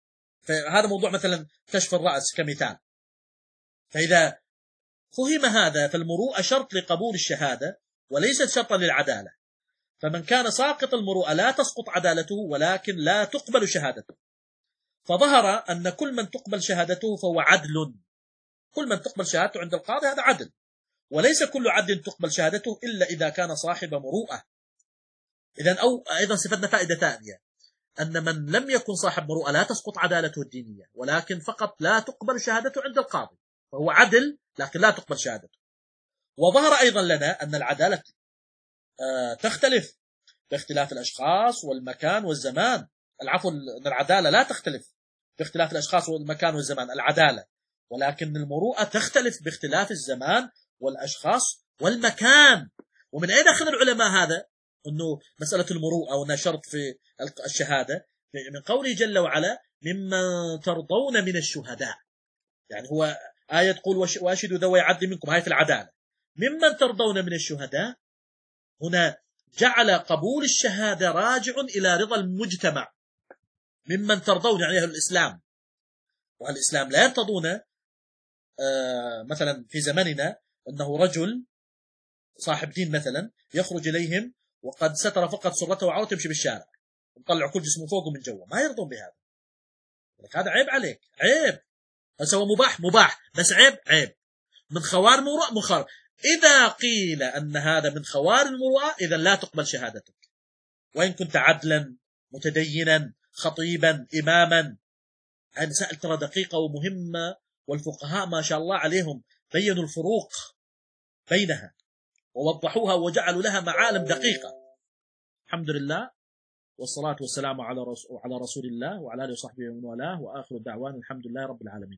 فهذا موضوع مثلا كشف الرأس كمثال. فإذا فهم هذا فالمروءة شرط لقبول الشهادة وليست شرطا للعدالة. فمن كان ساقط المروءة لا تسقط عدالته ولكن لا تقبل شهادته. فظهر أن كل من تقبل شهادته فهو عدل. كل من تقبل شهادته عند القاضي هذا عدل، وليس كل عدل تقبل شهادته إلا إذا كان صاحب مروءة. إذن أو أيضا استفدنا فائدة ثانية، أن من لم يكن صاحب مروءة لا تسقط عدالته الدينية، ولكن فقط لا تقبل شهادته عند القاضي، فهو عدل لكن لا تقبل شهادته. وظهر أيضا لنا أن العدالة تختلف باختلاف الأشخاص والمكان والزمان. العفو، أن العدالة لا تختلف باختلاف الأشخاص والمكان والزمان العدالة، ولكن المروءة تختلف باختلاف الزمان والأشخاص والمكان. ومن أين أخذ العلماء هذا؟ أنه مسألة المروءة وأنها شرط في الشهادة من قوله جل وعلا ممن ترضون من الشهداء. يعني هو آية تقول واشهدوا ذوي عدل منكم، هاي في العدالة. ممن ترضون من الشهداء هنا جعل قبول الشهادة راجع إلى رضا المجتمع. ممن ترضون يعني أهل الإسلام، والإسلام لا يرتضون آه مثلا في زمننا أنه رجل صاحب دين مثلا يخرج إليهم وقد ستر فقط سرته وعورته يمشي بالشارع ويطلع كل جسمه فوق ومن جوا، ما يرضون بهذا. هذا عيب عليك، عيب. هو مباح مباح بس عيب عيب. من خوار المروءة مخار. إذا قيل أن هذا من خوار المروءة إذا لا تقبل شهادتك وإن كنت عدلا متدينا خطيبا إماما. هذه مسائل ترى دقيقة ومهمة، والفقهاء ما شاء الله عليهم بينوا الفروق بينها ووضحوها وجعلوا لها معالم دقيقة. الحمد لله والصلاة والسلام على رسول الله وعلى آله وصحبه ومن والاه، وآخر الدعوان الحمد لله رب العالمين.